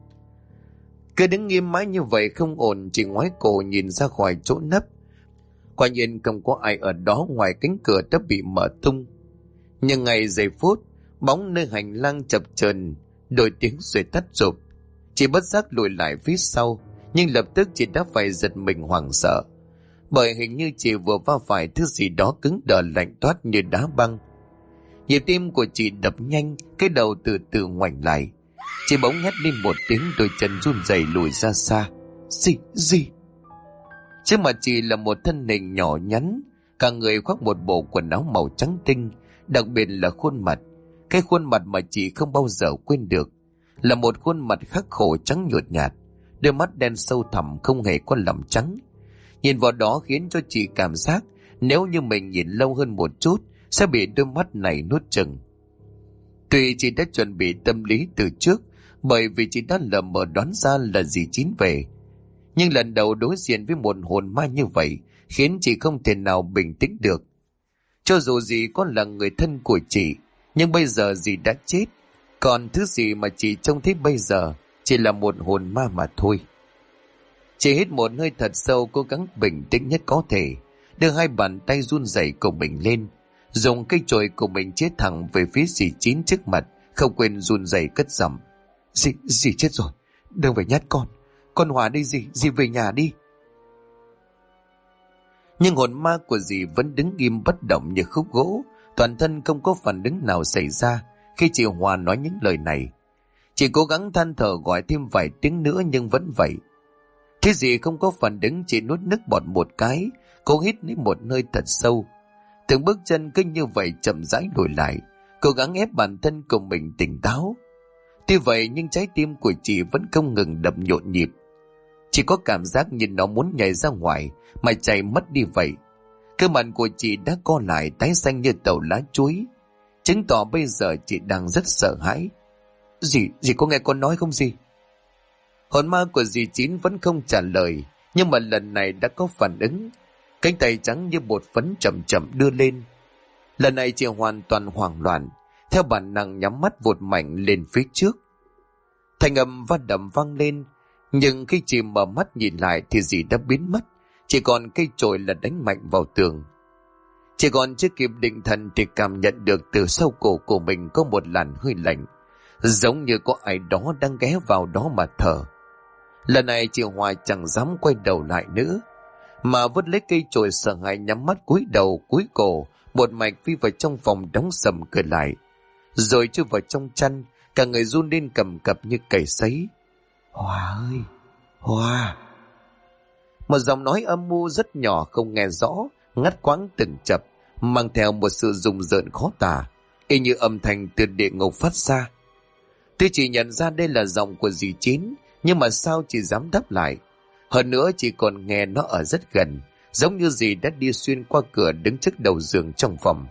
Cứ đứng nghiêm mãi như vậy không ổn, chị ngoái cổ nhìn ra khỏi chỗ nấp. Quả nhiên không có ai ở đó ngoài cánh cửa đã bị mở tung. Nhưng ngay giây phút, bóng nơi hành lang chập chờn, đôi tiếng rồi tắt rụp. Chị bất giác lùi lại phía sau, nhưng lập tức chị đã phải giật mình hoảng sợ, bởi hình như chị vừa va phải thứ gì đó cứng đờ lạnh toát như đá băng. Nhịp tim của chị đập nhanh, cái đầu từ từ ngoảnh lại. Chị bỗng hét lên một tiếng, đôi chân run rẩy lùi ra xa. Gì? Trước mặt chị là một thân hình nhỏ nhắn, cả người khoác một bộ quần áo màu trắng tinh, đặc biệt là khuôn mặt. Cái khuôn mặt mà chị không bao giờ quên được. là một khuôn mặt khắc khổ trắng nhợt nhạt, đôi mắt đen sâu thẳm không hề có lầm trắng. Nhìn vào đó khiến cho chị cảm giác nếu như mình nhìn lâu hơn một chút sẽ bị đôi mắt này nuốt chửng. Tuy chị đã chuẩn bị tâm lý từ trước, bởi vì chị đã lờ mờ đoán ra là dì Chín về, nhưng lần đầu đối diện với một hồn ma như vậy khiến chị không thể nào bình tĩnh được. Cho dù dì có là người thân của chị, nhưng bây giờ dì đã chết, còn thứ gì mà chị trông thấy bây giờ chỉ là một hồn ma mà thôi. Chị hít một hơi thật sâu, cố gắng bình tĩnh nhất có thể, đưa hai bàn tay run rẩy của mình lên, dùng cây chổi của mình chĩa thẳng về phía dì Chín trước mặt, không quên run rẩy cất giọng: Dì chết rồi, đừng phải nhát con Hòa đây dì về nhà đi. Nhưng hồn ma của dì vẫn đứng im bất động như khúc gỗ, toàn thân không có phản ứng nào xảy ra khi chị Hòa nói những lời này. Chị cố gắng than thở gọi thêm vài tiếng nữa nhưng vẫn vậy. Thế gì không có phản ứng, chị nuốt nước bọt một cái, cố hít lấy một hơi thật sâu. Từng bước chân cứ như vậy chậm rãi lùi lại, cố gắng ép bản thân của mình tỉnh táo. Tuy vậy nhưng trái tim của chị vẫn không ngừng đập nhộn nhịp. Chị có cảm giác như nó muốn nhảy ra ngoài mà chạy mất đi vậy. Cơ mặt của chị đã co lại tái xanh như tàu lá chuối, chứng tỏ bây giờ chị đang rất sợ hãi. Dì có nghe con nói không dì? Hồn ma của dì Chín vẫn không trả lời, nhưng mà lần này đã có phản ứng. Cánh tay trắng như bột phấn chậm chậm đưa lên. Lần này chị hoàn toàn hoảng loạn, theo bản năng nhắm mắt vụt mạnh lên phía trước. Thanh âm va đập vang lên, nhưng khi chị mở mắt nhìn lại thì dì đã biến mất, chỉ còn cây chổi là đánh mạnh vào tường. Chỉ còn chưa kịp định thần thì cảm nhận được từ sau cổ của mình có một làn hơi lạnh, giống như có ai đó đang ghé vào đó mà thở. Lần này chị Hòa chẳng dám quay đầu lại nữa, mà vứt lấy cây chổi sợ hãi nhắm mắt cúi đầu cúi cổ, một mạch phi vào trong phòng đóng sầm cửa lại, rồi chui vào trong chăn, cả người run lên cầm cập như cầy sấy. Hòa ơi, Hòa! Một giọng nói âm u rất nhỏ không nghe rõ, ngắt quãng từng chập, mang theo một sự rùng rợn khó tả, y như âm thanh từ địa ngục phát ra. Tuy chị nhận ra đây là giọng của dì Chín, nhưng mà sao chị dám đáp lại? Hơn nữa chị còn nghe nó ở rất gần, giống như dì đã đi xuyên qua cửa đứng trước đầu giường trong phòng.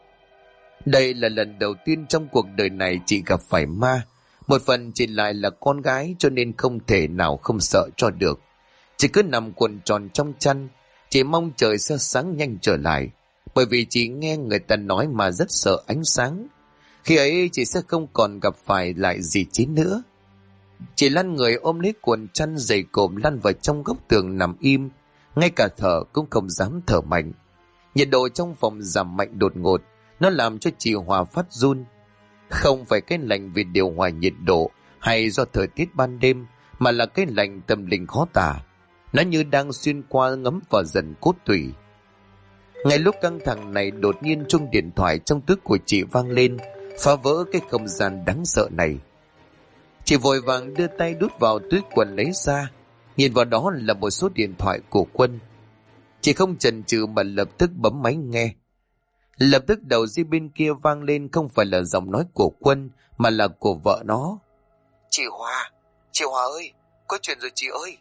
Đây là lần đầu tiên trong cuộc đời này chị gặp phải ma. Một phần chị lại là con gái cho nên không thể nào không sợ cho được. Chị cứ nằm cuộn tròn trong chăn, chị mong trời sẽ sáng nhanh trở lại, bởi vì chị nghe người ta nói mà rất sợ ánh sáng. Khi ấy chị sẽ không còn gặp phải lại dì Chín nữa. Chị lăn người ôm lấy cuộn chăn dày cộm lăn vào trong góc tường nằm im, ngay cả thở cũng không dám thở mạnh. Nhiệt độ trong phòng giảm mạnh đột ngột, nó làm cho chị Hòa phát run. Không phải cái lạnh vì điều hòa nhiệt độ hay do thời tiết ban đêm, mà là cái lạnh tâm linh khó tả. Nó như đang xuyên qua ngấm vào dần cốt tủy. Ngay lúc căng thẳng này, đột nhiên chuông điện thoại trong túi của chị vang lên, phá vỡ cái không gian đáng sợ này. Chị vội vàng đưa tay đút vào túi quần lấy ra, nhìn vào đó là một số điện thoại của Quân. Chị không chần chừ mà lập tức bấm máy nghe. Lập tức đầu dây bên kia vang lên không phải là giọng nói của Quân, mà là của vợ nó. Chị Hòa ơi, có chuyện rồi chị ơi.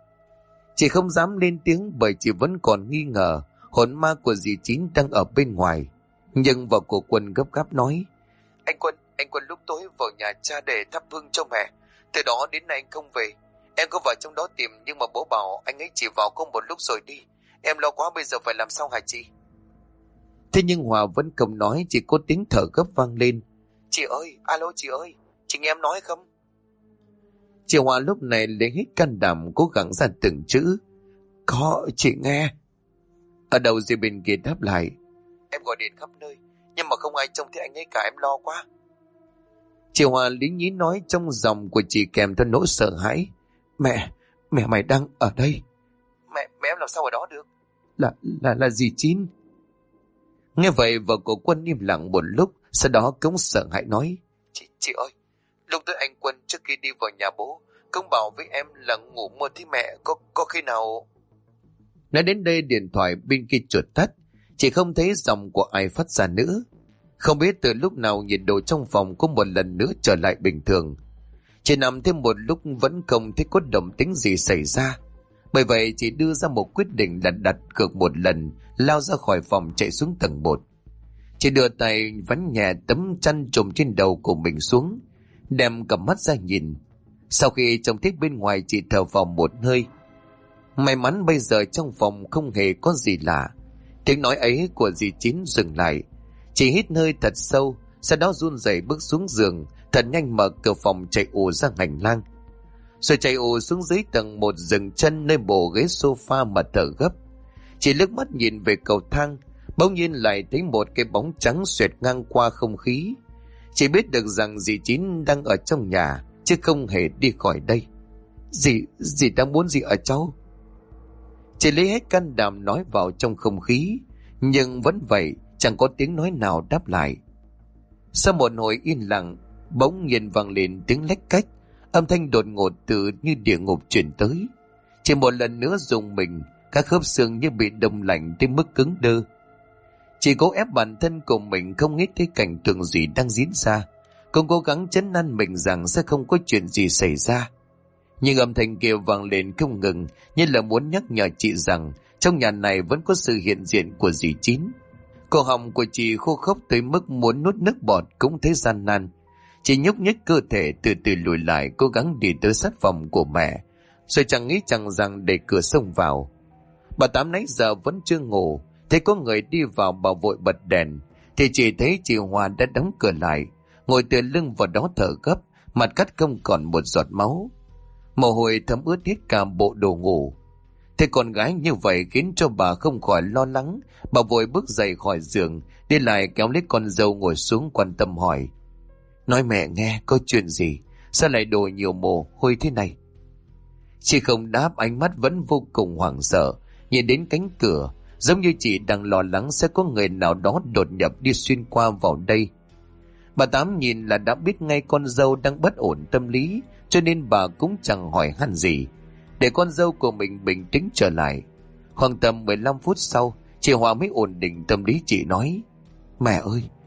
Chị không dám lên tiếng bởi chị vẫn còn nghi ngờ hồn ma của dì Chín đang ở bên ngoài. Nhưng vợ của Quân gấp gáp nói: Anh Quân lúc tối vào nhà cha để thắp hương cho mẹ, từ đó đến nay anh không về. Em có vào trong đó tìm nhưng mà bố bảo anh ấy chỉ vào có một lúc rồi đi. Em lo quá, bây giờ phải làm sao hả chị? Thế nhưng Hòa vẫn không nói, chỉ có tiếng thở gấp vang lên. Chị ơi, alo chị ơi, chị nghe em nói không? Chị Hòa lúc này lấy hết can đảm cố gắng ra từng chữ. Có, chị nghe. Ở đầu dây bên kia đáp lại: Em gọi điện khắp nơi, nhưng mà không ai trông thấy anh ấy cả, em lo quá. Chị Hòa lý nhí nói trong giọng của chị kèm theo nỗi sợ hãi: Mẹ mày đang ở đây. Mẹ em làm sao ở đó được? Là dì Chín. Nghe vậy vợ của Quân im lặng một lúc, sau đó cũng sợ hãi nói: Chị ơi, lúc tới anh Quân trước khi đi vào nhà bố cũng bảo với em là ngủ mơ thấy mẹ, có khi nào... Nói đến đây điện thoại bên kia chợt tắt, chị không thấy giọng của ai phát ra nữa. Không biết từ lúc nào nhiệt độ trong phòng có một lần nữa trở lại bình thường. Chị nằm thêm một lúc vẫn không thấy có động tĩnh gì xảy ra. Bởi vậy chị đưa ra một quyết định là đặt cược một lần, lao ra khỏi phòng chạy xuống tầng 1. Chị đưa tay vắn nhẹ tấm chăn trùm trên đầu của mình xuống, đem cặp mắt ra nhìn. Sau khi trông thấy bên ngoài, chị thở vào một hơi. May mắn bây giờ trong phòng không hề có gì lạ. Tiếng nói ấy của dì Chín dừng lại. Chị hít hơi thật sâu, sau đó run rẩy bước xuống giường, thật nhanh mở cửa phòng chạy ù ra hành lang. Rồi chạy ù xuống dưới tầng 1, dừng chân nơi bộ ghế sofa mà thở gấp. Chị liếc mắt nhìn về cầu thang, bỗng nhiên lại thấy một cái bóng trắng xoẹt ngang qua không khí. Chị biết được rằng dì Chín đang ở trong nhà, chứ không hề đi khỏi đây. Dì đang muốn gì ở cháu? Chị lấy hết can đảm nói vào trong không khí, nhưng vẫn vậy, chẳng có tiếng nói nào đáp lại. Sau một hồi yên lặng, bỗng nhiên vang lên tiếng lách cách, âm thanh đột ngột từ như địa ngục truyền tới. Chỉ một lần nữa rùng mình, các khớp xương như bị đông lạnh tới mức cứng đơ. Chị cố ép bản thân của mình không nghĩ thấy cảnh tượng gì đang diễn ra, cũng cố gắng trấn an mình rằng sẽ không có chuyện gì xảy ra. Nhưng âm thanh kia vang lên không ngừng, như là muốn nhắc nhở chị rằng trong nhà này vẫn có sự hiện diện của dì Chín. Cổ họng của chị khô khốc tới mức muốn nuốt nước bọt cũng thấy gian nan. Chị nhúc nhích cơ thể từ từ lùi lại, cố gắng đi tới sát phòng của mẹ, rồi chẳng nghĩ chẳng rằng để cửa xông vào. Bà Tám nãy giờ vẫn chưa ngủ, thấy có người đi vào bà vội bật đèn, thì chỉ thấy chị Hoa đã đóng cửa lại, ngồi tựa lưng vào đó thở gấp, mặt cắt không còn một giọt máu. Mồ hôi thấm ướt hết cả bộ đồ ngủ. Thế con gái như vậy khiến cho bà không khỏi lo lắng. Bà vội bước dậy khỏi giường, đi lại kéo lấy con dâu ngồi xuống quan tâm hỏi: Nói mẹ nghe, có chuyện gì? Sao lại đổ nhiều mồ hôi thế này? Chị không đáp, ánh mắt vẫn vô cùng hoảng sợ, nhìn đến cánh cửa, giống như chị đang lo lắng sẽ có người nào đó đột nhập đi xuyên qua vào đây. Bà Tám nhìn là đã biết ngay con dâu đang bất ổn tâm lý, cho nên bà cũng chẳng hỏi han gì, để con dâu của mình bình tĩnh trở lại. Khoảng tầm 15 phút sau, chị Hòa mới ổn định tâm lý. Chị nói: Mẹ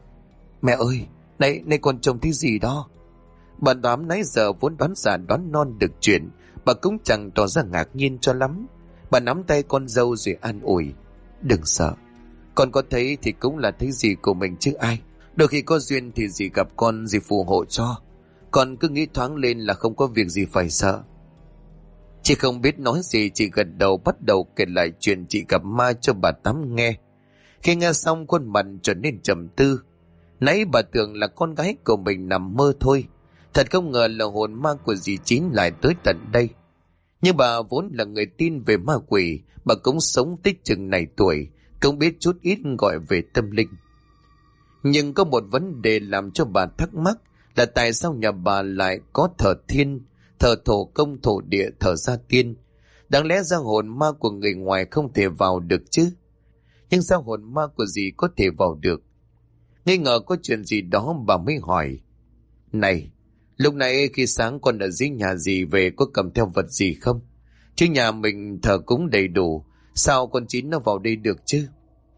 ơi, này con trông thấy gì đó? Bà Tám nãy giờ vốn đoán già đoán non được chuyện, bà cũng chẳng tỏ ra ngạc nhiên cho lắm. Bà nắm tay con dâu rồi an ủi: Đừng sợ, con có thấy thì cũng là thấy dì của mình chứ ai. Đôi khi có duyên thì dì gặp con, dì phù hộ cho. Con cứ nghĩ thoáng lên là không có việc gì phải sợ. Chị không biết nói gì, chị gật đầu bắt đầu kể lại chuyện chị gặp ma cho bà Tám nghe. Khi nghe xong, khuôn mặt trở nên trầm tư. Nãy bà tưởng là con gái của mình nằm mơ thôi, thật không ngờ là hồn ma của dì Chín lại tới tận đây. Nhưng bà vốn là người tin về ma quỷ, bà cũng sống tích chừng này tuổi, cũng biết chút ít gọi về tâm linh. Nhưng có một vấn đề làm cho bà thắc mắc là tại sao nhà bà lại có thờ thiên, thờ thổ công thổ địa, thờ gia tiên. Đáng lẽ ra hồn ma của người ngoài không thể vào được chứ, nhưng sao hồn ma của dì có thể vào được? Nghi ngờ có chuyện gì đó, bà mới hỏi: Này, lúc nãy khi sáng con ở dưới nhà dì về có cầm theo vật gì không? Chứ nhà mình thờ cúng đầy đủ, sao con Chín nó vào đây được chứ?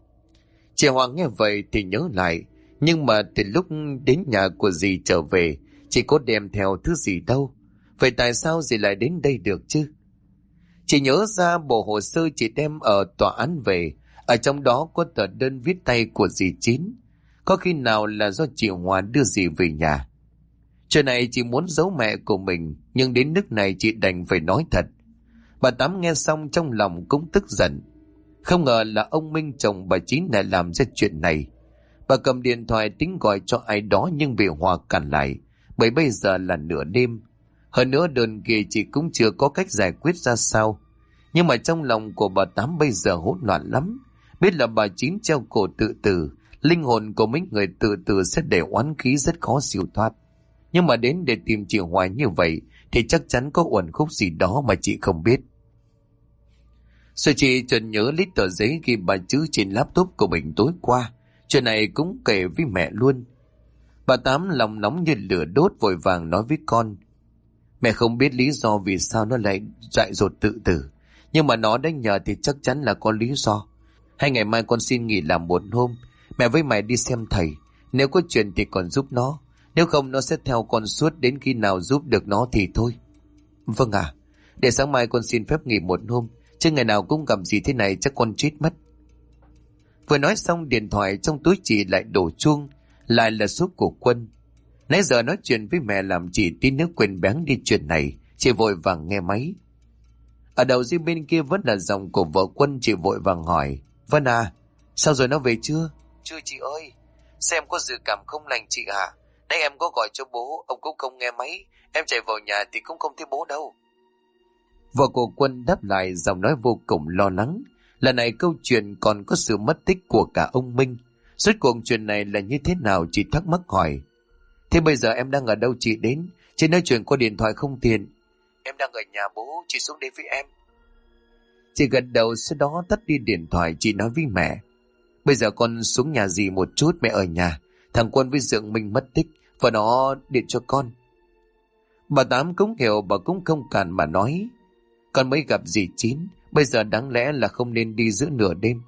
Chị Hoàng nghe vậy thì nhớ lại, nhưng mà từ lúc đến nhà của dì trở về, chị có đem theo thứ gì đâu. Vậy tại sao dì lại đến đây được chứ? Chị nhớ ra bộ hồ sơ chị đem ở tòa án về, ở trong đó có tờ đơn viết tay của dì Chín. Có khi nào là do chị Hòa đưa dì về nhà? Chuyện này chị muốn giấu mẹ của mình, nhưng đến nước này chị đành phải nói thật. Bà Tám nghe xong trong lòng cũng tức giận. Không ngờ là ông Minh chồng bà Chín lại làm ra chuyện này. Bà cầm điện thoại tính gọi cho ai đó nhưng bị Hòa cản lại, bởi bây giờ là nửa đêm. Hơn nữa đơn kia chị cũng chưa có cách giải quyết ra sao. Nhưng mà trong lòng của bà Tám bây giờ hỗn loạn lắm. Biết là bà Chín treo cổ tự tử, linh hồn của mấy người tự tử sẽ để oán khí rất khó siêu thoát. Nhưng mà đến để tìm chị Hoài như vậy thì chắc chắn có uẩn khúc gì đó mà chị không biết. Rồi chị chợt nhớ lấy tờ giấy ghi ba chữ trên laptop của mình tối qua. Chuyện này cũng kể với mẹ luôn. Bà Tám lòng nóng như lửa đốt, vội vàng nói với con: Mẹ không biết lý do vì sao nó lại dại dột tự tử, nhưng mà nó đã nhờ thì chắc chắn là có lý do. Hay ngày mai con xin nghỉ làm một hôm, mẹ với mày đi xem thầy, nếu có chuyện thì còn giúp nó. Nếu không nó sẽ theo con suốt đến khi nào giúp được nó thì thôi. Vâng ạ, để sáng mai con xin phép nghỉ một hôm, chứ ngày nào cũng gặp gì thế này chắc con chết mất. Vừa nói xong điện thoại trong túi chị lại đổ chuông, lại là số của Quân. Nãy giờ nói chuyện với mẹ làm chị tí nước quên bén đi chuyện này, chị vội vàng nghe máy. Ở đầu dây bên kia vẫn là giọng của vợ Quân. Chị vội vàng hỏi: Vân à, sao rồi, nó về chưa? Chưa chị ơi, xem có dự cảm không lành chị à. Nãy em có gọi cho bố, ông cũng không nghe máy. Em chạy vào nhà thì cũng không thấy bố đâu. Vợ của Quân đáp lại giọng nói vô cùng lo lắng. Lần này câu chuyện còn có sự mất tích của cả ông Minh. Rốt cuộc chuyện này là như thế nào, chị thắc mắc hỏi. Thế bây giờ em đang ở đâu chị đến? Chị nói chuyện qua điện thoại không tiện. Em đang ở nhà bố, chị xuống đây với em. Chị gật đầu, sau đó tắt đi điện thoại. Chị nói với mẹ: Bây giờ con xuống nhà dì một chút, mẹ ở nhà. Thằng Quân với Dượng Minh mất tích, và nó điện cho con. Bà Tám cũng hiểu, bà cũng không cản mà nói: Con mới gặp dì Chín, bây giờ đáng lẽ là không nên đi giữa nửa đêm.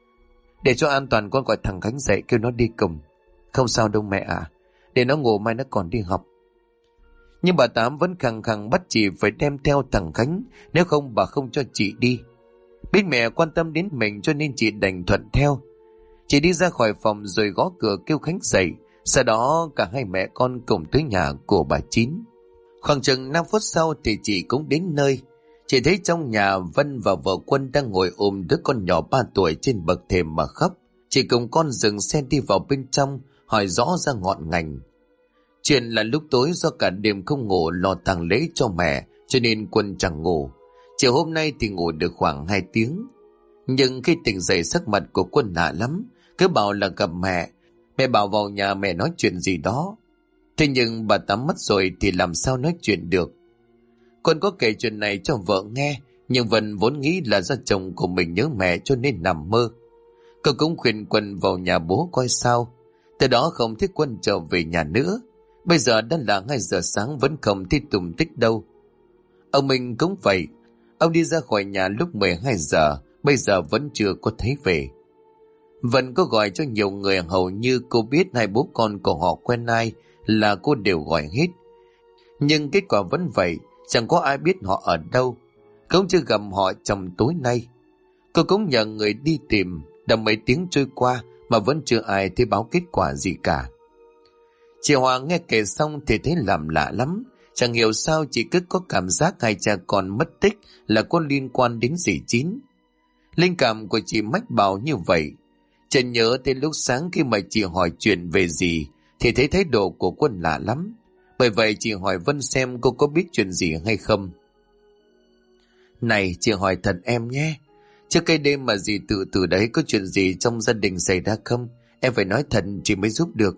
Để cho an toàn con gọi thằng Khánh dậy kêu nó đi cùng. Không sao đâu mẹ à, để nó ngủ mai nó còn đi học. Nhưng bà Tám vẫn khăng khăng bắt chị phải đem theo thằng Khánh, nếu không bà không cho chị đi. Biết mẹ quan tâm đến mình cho nên chị đành thuận theo. Chị đi ra khỏi phòng rồi gõ cửa kêu Khánh dậy. Sau đó cả hai mẹ con cùng tới nhà của bà Chín. Khoảng chừng 5 phút sau thì chị cũng đến nơi. Chị thấy trong nhà Vân và vợ Quân đang ngồi ôm đứa con nhỏ 3 tuổi trên bậc thềm mà khóc. Chị cùng con dừng xe đi vào bên trong, hỏi rõ ra ngọn ngành. Chuyện là lúc tối do cả đêm không ngủ lo tang lễ cho mẹ, cho nên Quân chẳng ngủ. Chiều hôm nay thì ngủ được khoảng 2 tiếng. Nhưng khi tỉnh dậy sắc mặt của Quân lạ lắm, cứ bảo là gặp mẹ. Mẹ bảo vào nhà mẹ nói chuyện gì đó. Thế nhưng bà Tám mất rồi thì làm sao nói chuyện được. Quân có kể chuyện này cho vợ nghe, nhưng Vân vốn nghĩ là do chồng của mình nhớ mẹ cho nên nằm mơ. Cô cũng khuyên Quân vào nhà bố coi sao. Từ đó không thấy Quân trở về nhà nữa. Bây giờ đã là 2 giờ sáng vẫn không thấy tùng tích đâu. Ông Minh cũng vậy. Ông đi ra khỏi nhà lúc 12 giờ, bây giờ vẫn chưa có thấy về. Vân có gọi cho nhiều người, hầu như cô biết hai bố con của họ quen ai là cô đều gọi hết. Nhưng kết quả vẫn vậy, chẳng có ai biết họ ở đâu, cũng chưa gặp họ trong tối nay. Cô cũng nhờ người đi tìm, đã mấy tiếng trôi qua mà vẫn chưa ai thấy báo kết quả gì cả. Chị Hòa nghe kể xong thì thấy làm lạ lắm. Chẳng hiểu sao chị cứ có cảm giác hai cha con mất tích là có liên quan đến dì Chín. Linh cảm của chị mách bảo như vậy.ฉันnhớ tới lúc sáng khi mà chị hỏi chuyện về gì thì thấy thái độ của Quân lạ lắm. Bởi vậy chị hỏi Vân xem cô có biết chuyện gì hay không. Này chị hỏi thật em nhé, trước cái đêm mà dì tự tử đấy có chuyện gì trong gia đình xảy ra không? Em phải nói thật chị mới giúp được.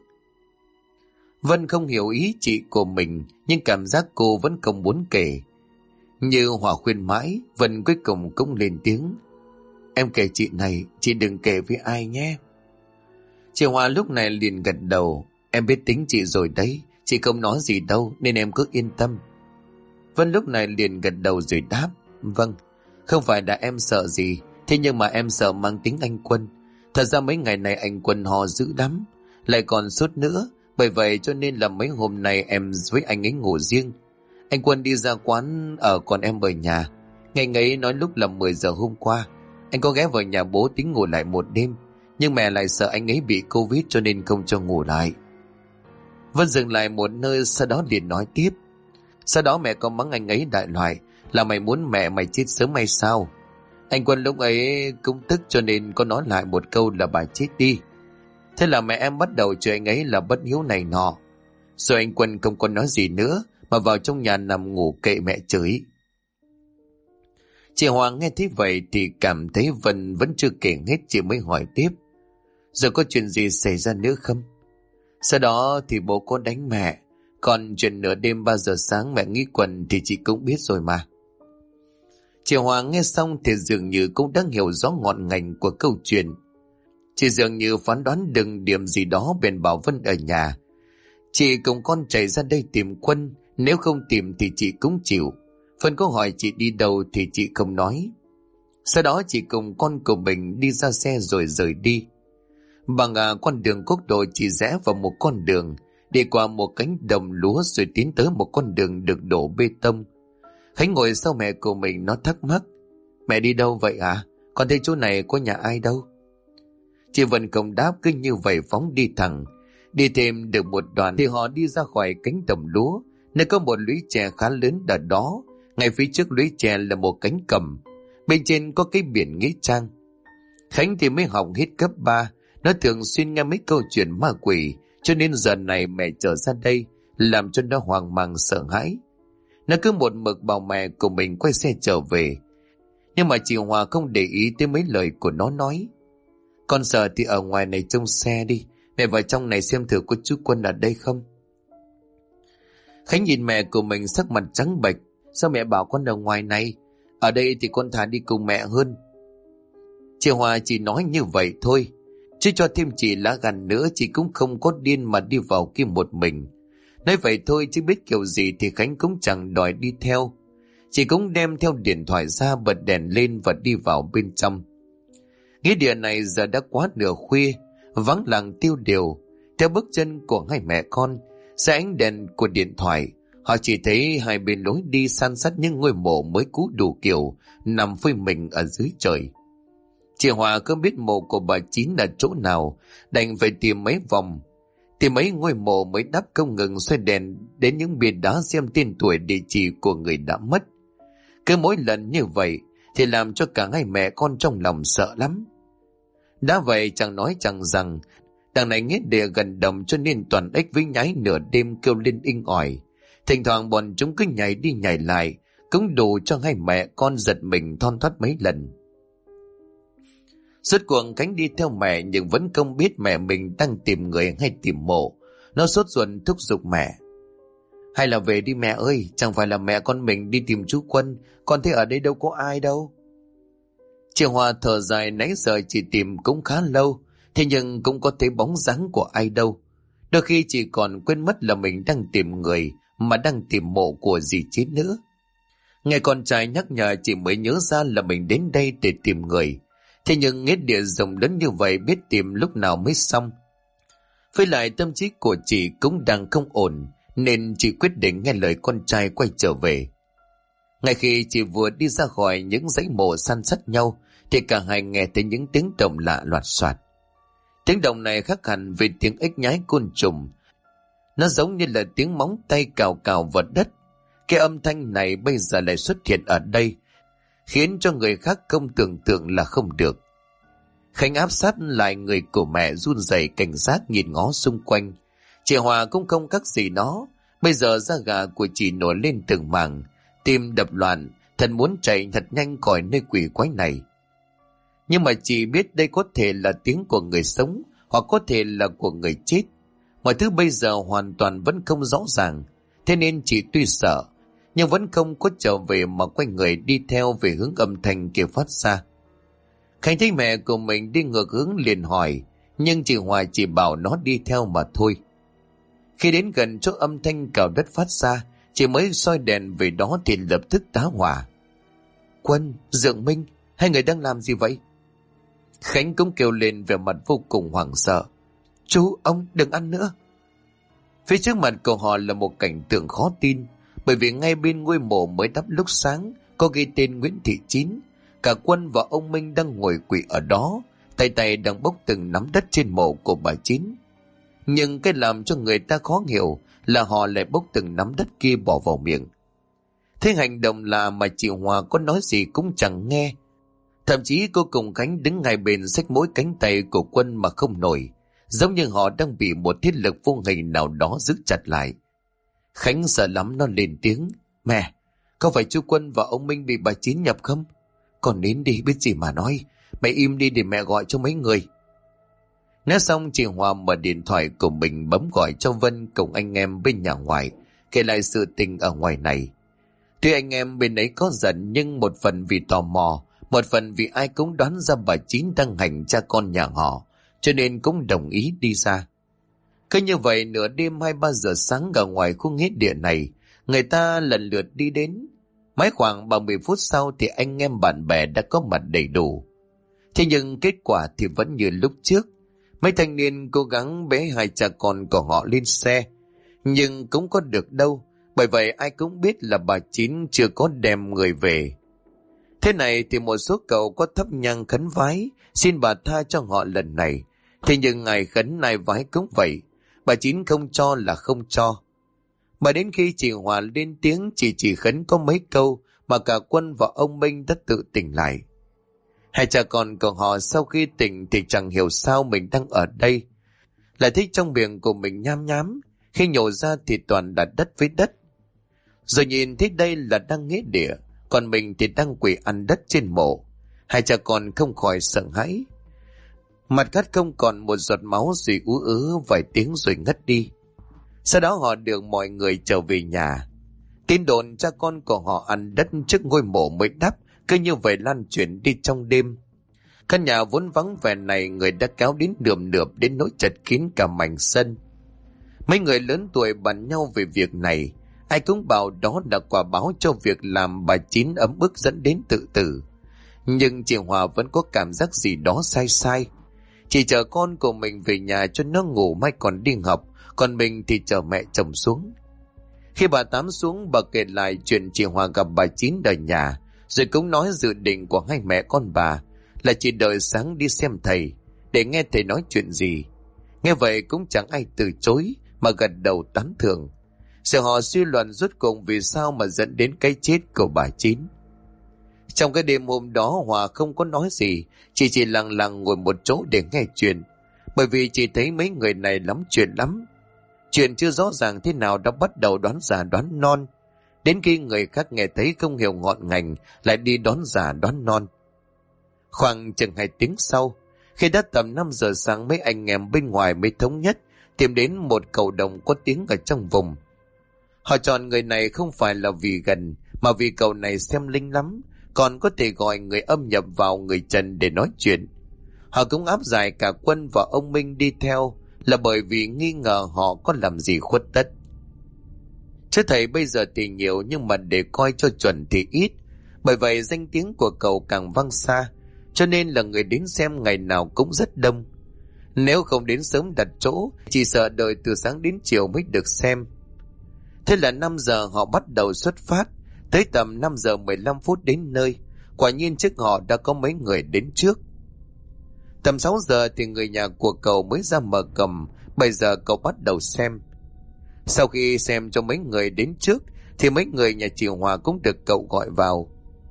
Vân không hiểu ý chị của mình, nhưng cảm giác cô vẫn không muốn kể. Như Hòa khuyên mãi, Vân cuối cùng cũng lên tiếng. Em kể chị này, chị đừng kể với ai nhé. Chị Hòa lúc này liền gật đầu. Em biết tính chị rồi đấy, chị không nói gì đâu nên em cứ yên tâm. Vân lúc này liền gật đầu rồi đáp. Vâng, không phải là em sợ gì, thế nhưng mà em sợ mang tính anh Quân. Thật ra mấy ngày này anh Quân ho dữ lắm, lại còn sốt nữa. Bởi vậy cho nên là mấy hôm nay em với anh ấy ngủ riêng. Anh Quân đi ra quán ở, còn em ở nhà. Ngày ấy nói lúc là 10 giờ hôm qua anh có ghé vào nhà bố tính ngủ lại một đêm, nhưng mẹ lại sợ anh ấy bị Covid cho nên không cho ngủ lại. Vân dừng lại một nơi, sau đó liền nói tiếp. Sau đó mẹ có mắng anh ấy đại loại là mày muốn mẹ mày chết sớm hay sao. Anh Quân lúc ấy cũng tức cho nên có nói lại một câu là bà chết đi. Thế là mẹ em bắt đầu chửi anh ấy là bất hiếu này nọ. Rồi anh Quân không còn nói gì nữa mà vào trong nhà nằm ngủ kệ mẹ chửi. Chị Hoàng nghe thấy vậy thì cảm thấy Vân vẫn chưa kể hết, chị mới hỏi tiếp. Rồi có chuyện gì xảy ra nữa không? Sau đó thì bố có đánh mẹ. Còn chuyện nửa đêm 3 giờ sáng mẹ nghĩ quần thì chị cũng biết rồi mà. Chị Hoàng nghe xong thì dường như cũng đã hiểu rõ ngọn ngành của câu chuyện. Chị dường như phán đoán được điểm gì đó, bèn bảo Vân ở nhà. Chị cùng con chạy ra đây tìm Quân, nếu không tìm thì chị cũng chịu. Vân có hỏi chị đi đâu thì chị không nói. Sau đó chị cùng con của mình đi ra xe rồi rời đi. Bằng con đường quốc lộ chỉ rẽ vào một con đường. đi qua một cánh đồng lúa rồi tiến tới một con đường được đổ bê tông. Khánh ngồi sau mẹ của mình, nó thắc mắc: Mẹ đi đâu vậy ạ? Con thấy chỗ này có nhà ai đâu? Chị Vân không đáp, cứ như vậy phóng đi thẳng. Đi thêm được một đoạn thì họ đi ra khỏi cánh đồng lúa, nơi có một lũy tre khá lớn ở đó. Ngay phía trước lũy tre là một cánh cầm, bên trên có cái biển nghĩa trang. Khánh thì mới học hết cấp 3, nó thường xuyên nghe mấy câu chuyện ma quỷ, cho nên giờ này mẹ trở ra đây làm cho nó hoang mang sợ hãi. Nó cứ một mực bảo mẹ của mình quay xe trở về, nhưng mà chị Hòa không để ý tới mấy lời của nó nói. Con sợ thì ở ngoài này trông xe đi, mẹ vào trong này xem thử có chú Quân ở đây không. Khánh nhìn mẹ của mình sắc mặt trắng bệch. Sao mẹ bảo con ở ngoài này? Ở đây thì con thà đi cùng mẹ hơn. Chị Hòa chỉ nói như vậy thôi, chứ cho thêm chị lá gan nữa chị cũng không có điên mà đi vào kia một mình. Nói vậy thôi chứ biết kiểu gì thì Khánh cũng chẳng đòi đi theo. Chị cũng đem theo điện thoại ra, bật đèn lên và đi vào bên trong. Nghĩa địa này giờ đã quá nửa khuya, vắng lặng tiêu điều. Theo bước chân của hai mẹ con, dưới ánh đèn của điện thoại, họ chỉ thấy hai bên lối đi san sát những ngôi mộ mới cũ đủ kiểu nằm phơi mình ở dưới trời. Chị Hòa không biết mộ của bà Chín ở chỗ nào, đành phải tìm mấy vòng. Tìm mấy ngôi mộ mới đắp, không ngừng xoay đèn đến những bia đá xem tên tuổi địa chỉ của người đã mất. Cứ mỗi lần như vậy thì làm cho cả hai mẹ con trong lòng sợ lắm. Đã vậy chẳng nói chẳng rằng, đằng này nghĩa địa gần đồng cho nên toàn ếch với nhái nửa đêm kêu lên inh ỏi. Thỉnh thoảng bọn chúng cứ nhảy đi nhảy lại, cũng đủ cho hai mẹ con giật mình thon thót mấy lần. Suốt cuộc Khánh đi theo mẹ nhưng vẫn không biết mẹ mình đang tìm người hay tìm mộ. Nó sốt ruột thúc giục mẹ: Hay là về đi mẹ ơi, chẳng phải là mẹ con mình đi tìm chú Quân, con thấy ở đây đâu có ai đâu. Chị Hòa thở dài, nãy giờ chị tìm cũng khá lâu, thế nhưng cũng có thấy bóng dáng của ai đâu. Đôi khi chị còn quên mất là mình đang tìm người mà đang tìm mộ của dì Chín nữa. Nghe con trai nhắc nhở chị mới nhớ ra là mình đến đây để tìm người. Thế nhưng nghĩa địa rộng lớn như vậy biết tìm lúc nào mới xong. Với lại tâm trí của chị cũng đang không ổn, nên chị quyết định nghe lời con trai quay trở về. Ngay khi chị vừa đi ra khỏi những dãy mộ san sát nhau thì cả hai nghe thấy những tiếng động lạ loạt soạt. Tiếng động này khác hẳn với tiếng ếch nhái côn trùng. Nó giống như là tiếng móng tay cào cào vào đất. Cái âm thanh này bây giờ lại xuất hiện ở đây, khiến cho người khác không tưởng tượng là không được. Khánh áp sát lại người của mẹ, run rẩy cảnh giác nhìn ngó xung quanh. Chị Hòa cũng không khác gì nó. Bây giờ da gà của chị nổi lên từng mảng, tim đập loạn, thật muốn chạy thật nhanh khỏi nơi quỷ quái này. Nhưng mà chị biết đây có thể là tiếng của người sống, hoặc có thể là của người chết. Mọi thứ bây giờ hoàn toàn vẫn không rõ ràng. Thế nên chị tuy sợ, nhưng vẫn không có trở về mà quay người đi theo về hướng âm thanh kia phát ra. Khánh thấy mẹ của mình đi ngược hướng liền hỏi, nhưng chị Hòa chỉ bảo nó đi theo mà thôi. Khi đến gần chỗ âm thanh cào đất phát ra, chị mới soi đèn về đó thì lập tức tá hỏa. Quân, Dượng Minh, hai người đang làm gì vậy? Khánh cũng kêu lên vẻ mặt vô cùng hoảng sợ. Chú, ông đừng ăn nữa. Phía trước mặt của họ là một cảnh tượng khó tin, bởi vì ngay bên ngôi mộ mới đắp lúc sáng có ghi tên Nguyễn Thị Chín. Cả Quân và ông Minh đang ngồi quỵ ở đó, tay tay đang bốc từng nắm đất trên mộ của bà Chín. Nhưng cái làm cho người ta khó hiểu là họ lại bốc từng nắm đất kia bỏ vào miệng. Thế hành động là mà chị Hòa có nói gì cũng chẳng nghe. Thậm chí cô cùng Khánh đứng ngay bên xách mỗi cánh tay của Quân mà không nổi, giống như họ đang bị một thiết lực vô hình nào đó giữ chặt lại. Khánh sợ lắm, nó lên tiếng: Mẹ, có phải chú Quân và ông Minh bị bà Chín nhập không? Con nín đi, biết gì mà nói. Mẹ im đi để mẹ gọi cho mấy người. Nói xong chị Hòa mở điện thoại của mình bấm gọi cho Vân cùng anh em bên nhà ngoài, kể lại sự tình ở ngoài này. Tuy anh em bên ấy có giận, nhưng một phần vì tò mò, một phần vì ai cũng đoán ra bà Chín đang hành cha con nhà họ, cho nên cũng đồng ý đi ra. Cứ như vậy nửa đêm 2-3 giờ sáng ở ngoài khu nghĩa địa này, người ta lần lượt đi đến. Mấy khoảng 30 phút sau thì anh em bạn bè đã có mặt đầy đủ. Thế nhưng kết quả thì vẫn như lúc trước. Mấy thanh niên cố gắng bế hai cha con của họ lên xe, Nhưng cũng có được đâu, bởi vậy ai cũng biết là bà Chín chưa có đem người về. Thế này thì một số cậu có thắp nhang khấn vái, xin bà tha cho họ lần này. Thế nhưng ngày khấn nay vái cũng vậy, bà Chín không cho là không cho. Mà đến khi chị Hòa lên tiếng chỉ khấn có mấy câu mà cả Quân và ông Minh đã tự tỉnh lại. Hai cha con của họ sau khi tỉnh thì chẳng hiểu sao mình đang ở đây. Lại thấy trong miệng của mình nham nhám, khi nhổ ra thì toàn là đất với đất. Rồi nhìn thấy đây là đang nghĩa địa, còn mình thì đang quỳ ăn đất trên mộ. Hai cha con không khỏi sợ hãi. Mặt cắt không còn một giọt máu, rồi ú ớ vài tiếng rồi ngất đi. Sau đó họ được mọi người trở về nhà. Tin đồn cha con của họ ăn đất trước ngôi mộ mới đắp cứ như vậy lan truyền đi trong đêm. Căn nhà vốn vắng vẻ này người đã kéo đến nườm nượp đến nỗi chật kín cả mảnh sân. Mấy người lớn tuổi bàn nhau về việc này, ai cũng bảo đó là quả báo cho việc làm bà Chín ấm ức dẫn đến tự tử. Nhưng chị Hòa vẫn có cảm giác gì đó sai sai. Chị chờ con của mình về nhà cho nó ngủ, mai còn đi học, còn mình thì chờ mẹ chồng xuống. Khi bà Tám xuống, bà kể lại chuyện chị Hòa gặp bà Chín ở nhà, rồi cũng nói dự định của hai mẹ con bà là chỉ đợi sáng đi xem thầy để nghe thầy nói chuyện gì. Nghe vậy cũng chẳng ai từ chối mà gật đầu tán thưởng. Sự họ suy luận rốt cùng vì sao mà dẫn đến cái chết của bà Chín. Trong cái đêm hôm đó Hòa không có nói gì, chị chỉ lặng lặng ngồi một chỗ để nghe chuyện, bởi vì chị thấy mấy người này lắm chuyện lắm. Chuyện chưa rõ ràng thế nào đã bắt đầu đoán già đoán non, đến khi người khác nghe thấy không hiểu ngọn ngành lại đi đoán già đoán non. Khoảng chừng 2 tiếng sau, khi đã tầm 5 giờ sáng, mấy anh em bên ngoài mới thống nhất tìm đến một cầu đồng có tiếng ở trong vùng. Họ chọn người này không phải là vì gần, mà vì cậu này xem linh lắm, còn có thể gọi người âm nhập vào người trần để nói chuyện. Họ cũng áp giải cả Quân và ông Minh đi theo là bởi vì nghi ngờ họ có làm gì khuất tất. Chứ thầy bây giờ thì nhiều, nhưng mà để coi cho chuẩn thì ít, bởi vậy danh tiếng của cậu càng vang xa, cho nên là người đến xem ngày nào cũng rất đông. Nếu không đến sớm đặt chỗ, chỉ sợ đợi từ sáng đến chiều mới được xem. Thế là 5 giờ họ bắt đầu xuất phát, tới tầm 5 giờ 15 phút đến nơi. Quả nhiên trước họ đã có mấy người đến trước. Tầm 6 giờ thì người nhà của cậu mới ra mở cầm, 7 giờ cậu bắt đầu xem. Sau khi xem cho mấy người đến trước thì mấy người nhà chị Hòa cũng được cậu gọi vào.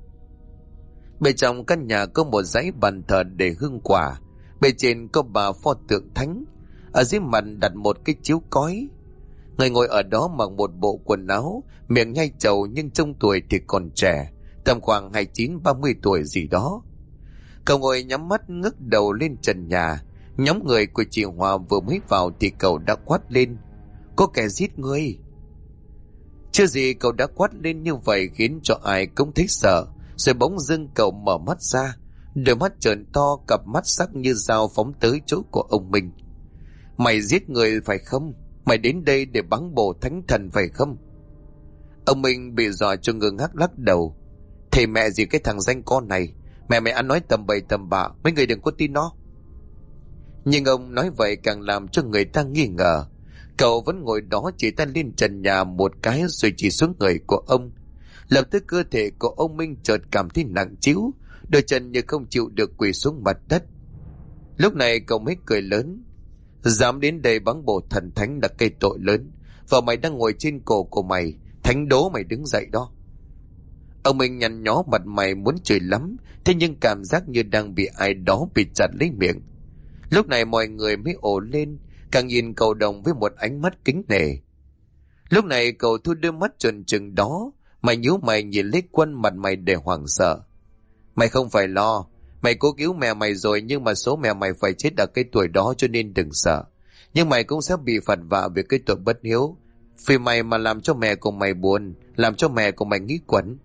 Bên trong căn nhà có một dãy bàn thờ để hương quả, bên trên có 3 pho tượng thánh, ở dưới mặt đặt một cái chiếu cói. Người ngồi ở đó mặc một bộ quần áo, miệng nhai trầu nhưng trông tuổi thì còn trẻ, tầm khoảng 29-30 tuổi gì đó. Cậu ngồi nhắm mắt ngước đầu lên trần nhà. Nhóm người của chị Hòa vừa mới vào thì cậu đã quát lên: "Có kẻ giết người!" Chưa gì cậu đã quát lên như vậy khiến cho ai cũng thấy sợ. Rồi bỗng dưng cậu mở mắt ra, đôi mắt trợn to, cặp mắt sắc như dao phóng tới chỗ của ông Minh. "Mày giết người phải không? Mày đến đây để báng bổ thánh thần phải không?" Ông Minh bị dọa cho ngơ ngác lắc đầu: "Thầy mẹ gì cái thằng danh con này, mẹ mày ăn nói tầm bậy tầm bạ, mấy người đừng có tin nó." Nhưng ông nói vậy càng làm cho người ta nghi ngờ. Cậu vẫn ngồi đó chỉ tay lên trần nhà một cái rồi chỉ xuống người của ông. Lập tức cơ thể của ông Minh chợt cảm thấy nặng trĩu, đôi chân như không chịu được quỳ xuống mặt đất. Lúc này cậu mới cười lớn: "Dám đến đây báng bổ thần thánh là cây tội lớn, và mày đang ngồi trên cổ của mày, thánh đố mày đứng dậy đó." Ông Minh nhăn nhó mặt mày muốn chửi lắm, thế nhưng cảm giác như đang bị ai đó bịt chặt lấy miệng. Lúc này mọi người mới ồ lên, càng nhìn cậu đồng với một ánh mắt kính nể. Lúc này cậu thu đôi mắt tròn trừng đó, mày nhíu mày nhìn lấy Quân, mặt mày để hoảng sợ. "Mày không phải lo, mày cố cứu mẹ mày rồi, nhưng mà số mẹ mày phải chết ở cái tuổi đó cho nên đừng sợ. Nhưng mày cũng sẽ bị phạt vạ về cái tội bất hiếu. Vì mày mà làm cho mẹ của mày buồn, làm cho mẹ của mày nghĩ quẩn."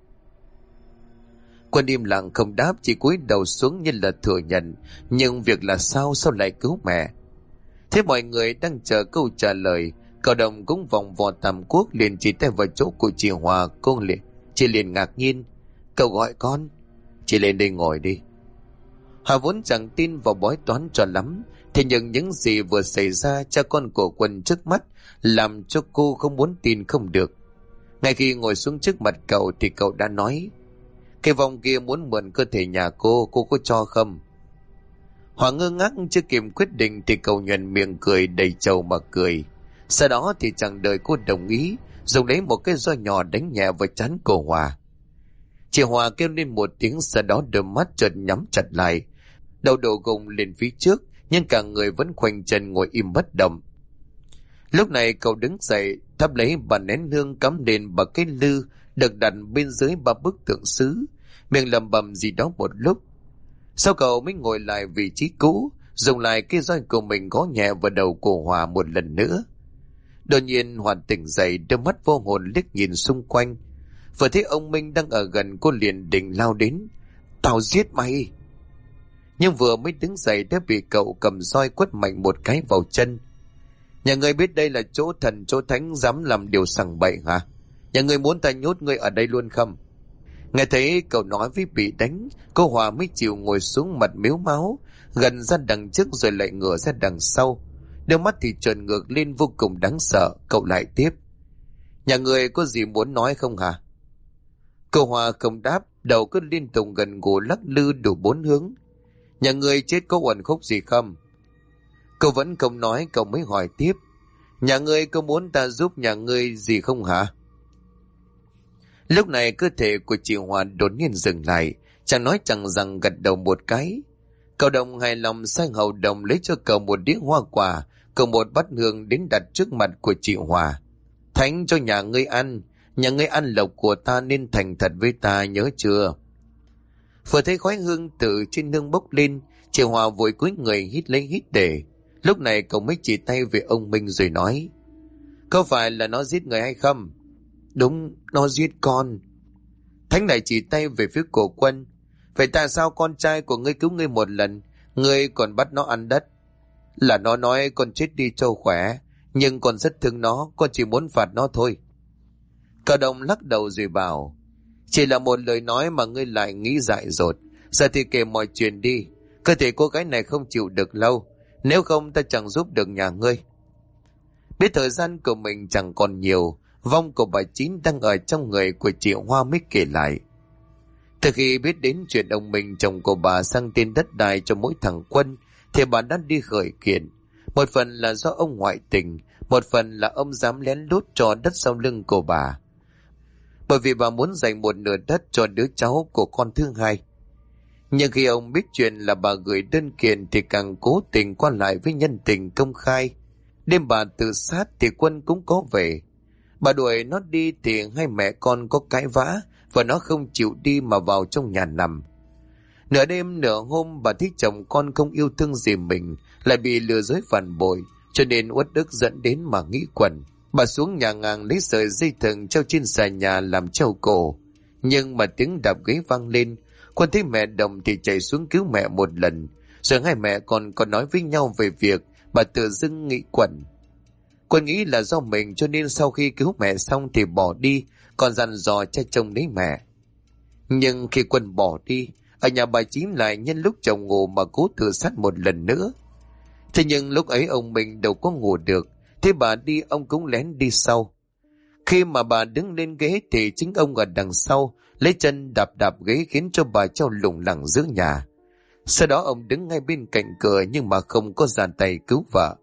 Quân im lặng không đáp, chỉ cúi đầu xuống như là thừa nhận. Nhưng việc là sao lại cứu mẹ? Thế mọi người đang chờ câu trả lời. Cậu đồng cũng vòng vò tam quốc liền chỉ tay vào chỗ của chị Hòa. Chị liền ngạc nhiên: "Cậu gọi con?" "Chị lên đây ngồi đi." Hòa vốn chẳng tin vào bói toán cho lắm, thế nhưng những gì vừa xảy ra cha con của Quân trước mắt làm cho cô không muốn tin không được. Ngay khi ngồi xuống trước mặt cậu thì cậu đã nói: cái vong kia muốn mượn cơ thể nhà cô có cho không? Hòa ngơ ngác chưa kịp quyết định thì cậu nhuận miệng cười đầy trầu mà cười. Sau đó thì chẳng đợi cô đồng ý, dùng lấy một cái roi nhỏ đánh nhẹ vào trán cô Hòa. Chị Hòa kêu lên một tiếng, sau đó đôi mắt chợt nhắm chặt lại, đầu đổ gục lên phía trước, nhưng cả người vẫn khoanh chân ngồi im bất động. Lúc này cậu đứng dậy, thắp lấy bàn nén hương cắm lên bằng cái lư được đặt bên dưới ba bức tượng sứ, miệng lẩm bẩm gì đó một lúc. Sau cậu mới ngồi lại vị trí cũ, dùng lại cái roi của mình gõ nhẹ vào đầu của Hòa một lần nữa. Đột nhiên Hòa tỉnh dậy, đôi mắt vô hồn liếc nhìn xung quanh. Vừa thấy ông Minh đang ở gần, cô liền định lao đến: tao giết mày! Nhưng vừa mới đứng dậy đã bị cậu cầm roi quất mạnh một cái vào chân. Nhà ngươi biết đây là chỗ thần chỗ thánh, dám làm điều sằng bậy hả? Nhà ngươi muốn ta nhốt ngươi ở đây luôn không? Nghe thấy cậu nói với bị đánh, cô Hòa mới chịu ngồi xuống, mặt mếu máu, gần ra đằng trước rồi lại ngửa ra đằng sau. Đôi mắt thì trợn ngược lên vô cùng đáng sợ. Cậu lại tiếp: nhà ngươi có gì muốn nói không hả? Cô Hòa không đáp, đầu cứ liên tục gần gù lắc lư đủ bốn hướng. Nhà ngươi chết có uẩn khúc gì không? Cậu vẫn không nói, cậu mới hỏi tiếp: nhà ngươi có muốn ta giúp nhà ngươi gì không hả? Lúc này cơ thể của chị Hòa đột nhiên dừng lại, chẳng nói chẳng rằng gật đầu một cái. Cậu Đồng hài lòng sang hầu đồng lấy cho cậu một đĩa hoa quả cùng một bát hương đến đặt trước mặt của chị Hòa. Thánh cho nhà ngươi ăn, nhà ngươi ăn lộc của ta nên thành thật với ta, nhớ chưa? Vừa thấy khói hương từ trên nương bốc lên, chị Hòa vội cúi người hít lấy hít để. Lúc này cậu mới chỉ tay về ông Minh rồi nói: có phải là nó giết người hay không? Đúng, nó giết con. Thánh lại chỉ tay về phía cổ Quân: vậy tại sao con trai của ngươi cứu ngươi một lần, ngươi còn bắt nó ăn đất? Là nó nói con chết đi cho khỏe, nhưng con rất thương nó, con chỉ muốn phạt nó thôi. Cậu Đồng lắc đầu rồi bảo: chỉ là một lời nói mà ngươi lại nghĩ dại dột. Giờ thì kể mọi chuyện đi, cơ thể cô gái này không chịu được lâu, nếu không ta chẳng giúp được nhà ngươi. Biết thời gian của mình chẳng còn nhiều, vong của bà Chín đang ở trong người của chị Hoa mới kể lại. Từ khi biết đến chuyện ông Minh chồng của bà sang tên đất đai cho mỗi thằng Quân, thì bà đã đi khởi kiện. Một phần là do ông ngoại tình, một phần là ông dám lén lút cho đất sau lưng của bà, bởi vì bà muốn dành một nửa đất cho đứa cháu của con thứ hai. Nhưng khi ông biết chuyện là bà gửi đơn kiện thì càng cố tình qua lại với nhân tình công khai. Đêm bà tự sát thì Quân cũng có về. Bà đuổi nó đi thì hai mẹ con có cãi vã, và nó không chịu đi mà vào trong nhà nằm. Nửa đêm nửa hôm bà thấy chồng con không yêu thương gì mình, lại bị lừa dối phản bội, cho nên uất ức dẫn đến mà nghĩ quẩn. Bà xuống nhà ngang lấy sợi dây thừng treo trên xà nhà làm treo cổ. Nhưng mà tiếng đạp ghế vang lên, Quân thấy mẹ Đồng thì chạy xuống cứu mẹ một lần, rồi hai mẹ con còn nói với nhau về việc bà tự dưng nghĩ quẩn. Quân nghĩ là do mình cho nên sau khi cứu mẹ xong thì bỏ đi, còn dặn dò cha chồng lấy mẹ. Nhưng khi Quân bỏ đi, ở nhà bà Chín lại nhân lúc chồng ngủ mà cố tự sát một lần nữa. Thế nhưng lúc ấy ông mình đâu có ngủ được, thế bà đi ông cũng lén đi sau. Khi mà bà đứng lên ghế thì chính ông ở đằng sau lấy chân đạp đạp ghế, khiến cho bà treo lủng lẳng giữa nhà. Sau đó ông đứng ngay bên cạnh cửa nhưng mà không có dàn tay cứu vợ.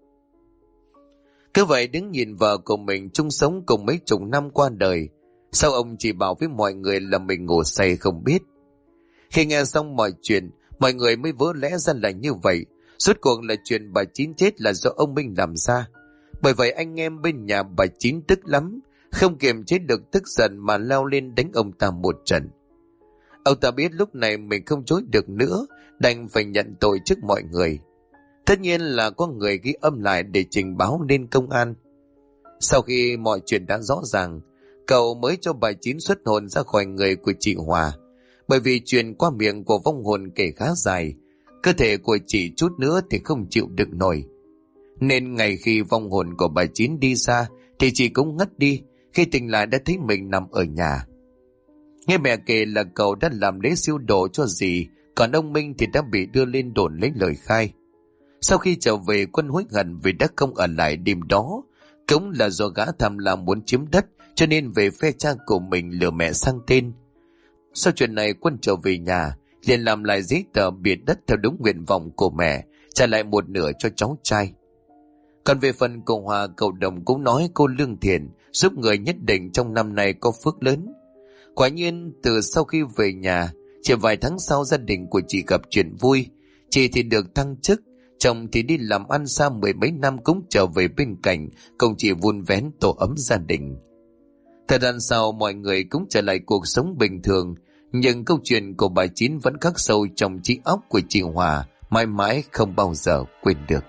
Cứ vậy đứng nhìn vợ của mình chung sống cùng mấy chục năm qua đời, sao ông chỉ bảo với mọi người là mình ngủ say không biết. Khi nghe xong mọi chuyện, mọi người mới vỡ lẽ ra là như vậy. Rốt cuộc là chuyện bà Chín chết là do ông Minh làm ra. Bởi vậy anh em bên nhà bà Chín tức lắm, không kiềm chế được tức giận mà leo lên đánh ông ta một trận. Ông ta biết lúc này mình không chối được nữa, đành phải nhận tội trước mọi người. Tất nhiên là có người ghi âm lại để trình báo lên công an. Sau khi mọi chuyện đã rõ ràng, cậu mới cho bà Chín xuất hồn ra khỏi người của chị Hòa. Bởi vì chuyện qua miệng của vong hồn kể khá dài, cơ thể của chị chút nữa thì không chịu đựng nổi. Nên ngày khi vong hồn của bà Chín đi ra thì chị cũng ngất đi, khi tỉnh lại đã thấy mình nằm ở nhà. Nghe mẹ kể là cậu đã làm lễ siêu độ cho dì Còn ông Minh thì đã bị đưa lên đồn lấy lời khai. Sau khi trở về, Quân hối hận vì đã không ở lại đêm đó. Cũng là do gã tham lam muốn chiếm đất, cho nên về phe cha của mình lừa mẹ sang tên. Sau chuyện này, Quân trở về nhà, liền làm lại giấy tờ biệt đất theo đúng nguyện vọng của mẹ, trả lại một nửa cho cháu trai. Còn về phần cô Hòa, cậu Đồng cũng nói cô lương thiện, giúp người nhất định trong năm nay có phước lớn. Quả nhiên, từ sau khi về nhà, chỉ vài tháng sau gia đình của chị gặp chuyện vui. Chị thì được thăng chức, chồng thì đi làm ăn xa mười mấy năm cũng trở về bên cạnh, cùng chị vun vén tổ ấm gia đình. Thời gian sau, mọi người cũng trở lại cuộc sống bình thường, nhưng câu chuyện của bà Chín vẫn khắc sâu trong trí óc của chị Hòa, mãi mãi không bao giờ quên được.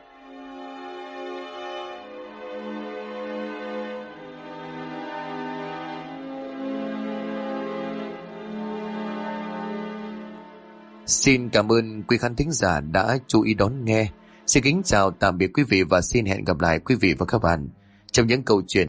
Xin cảm ơn quý khán thính giả đã chú ý đón nghe. Xin kính chào tạm biệt quý vị và xin hẹn gặp lại quý vị và các bạn trong những câu chuyện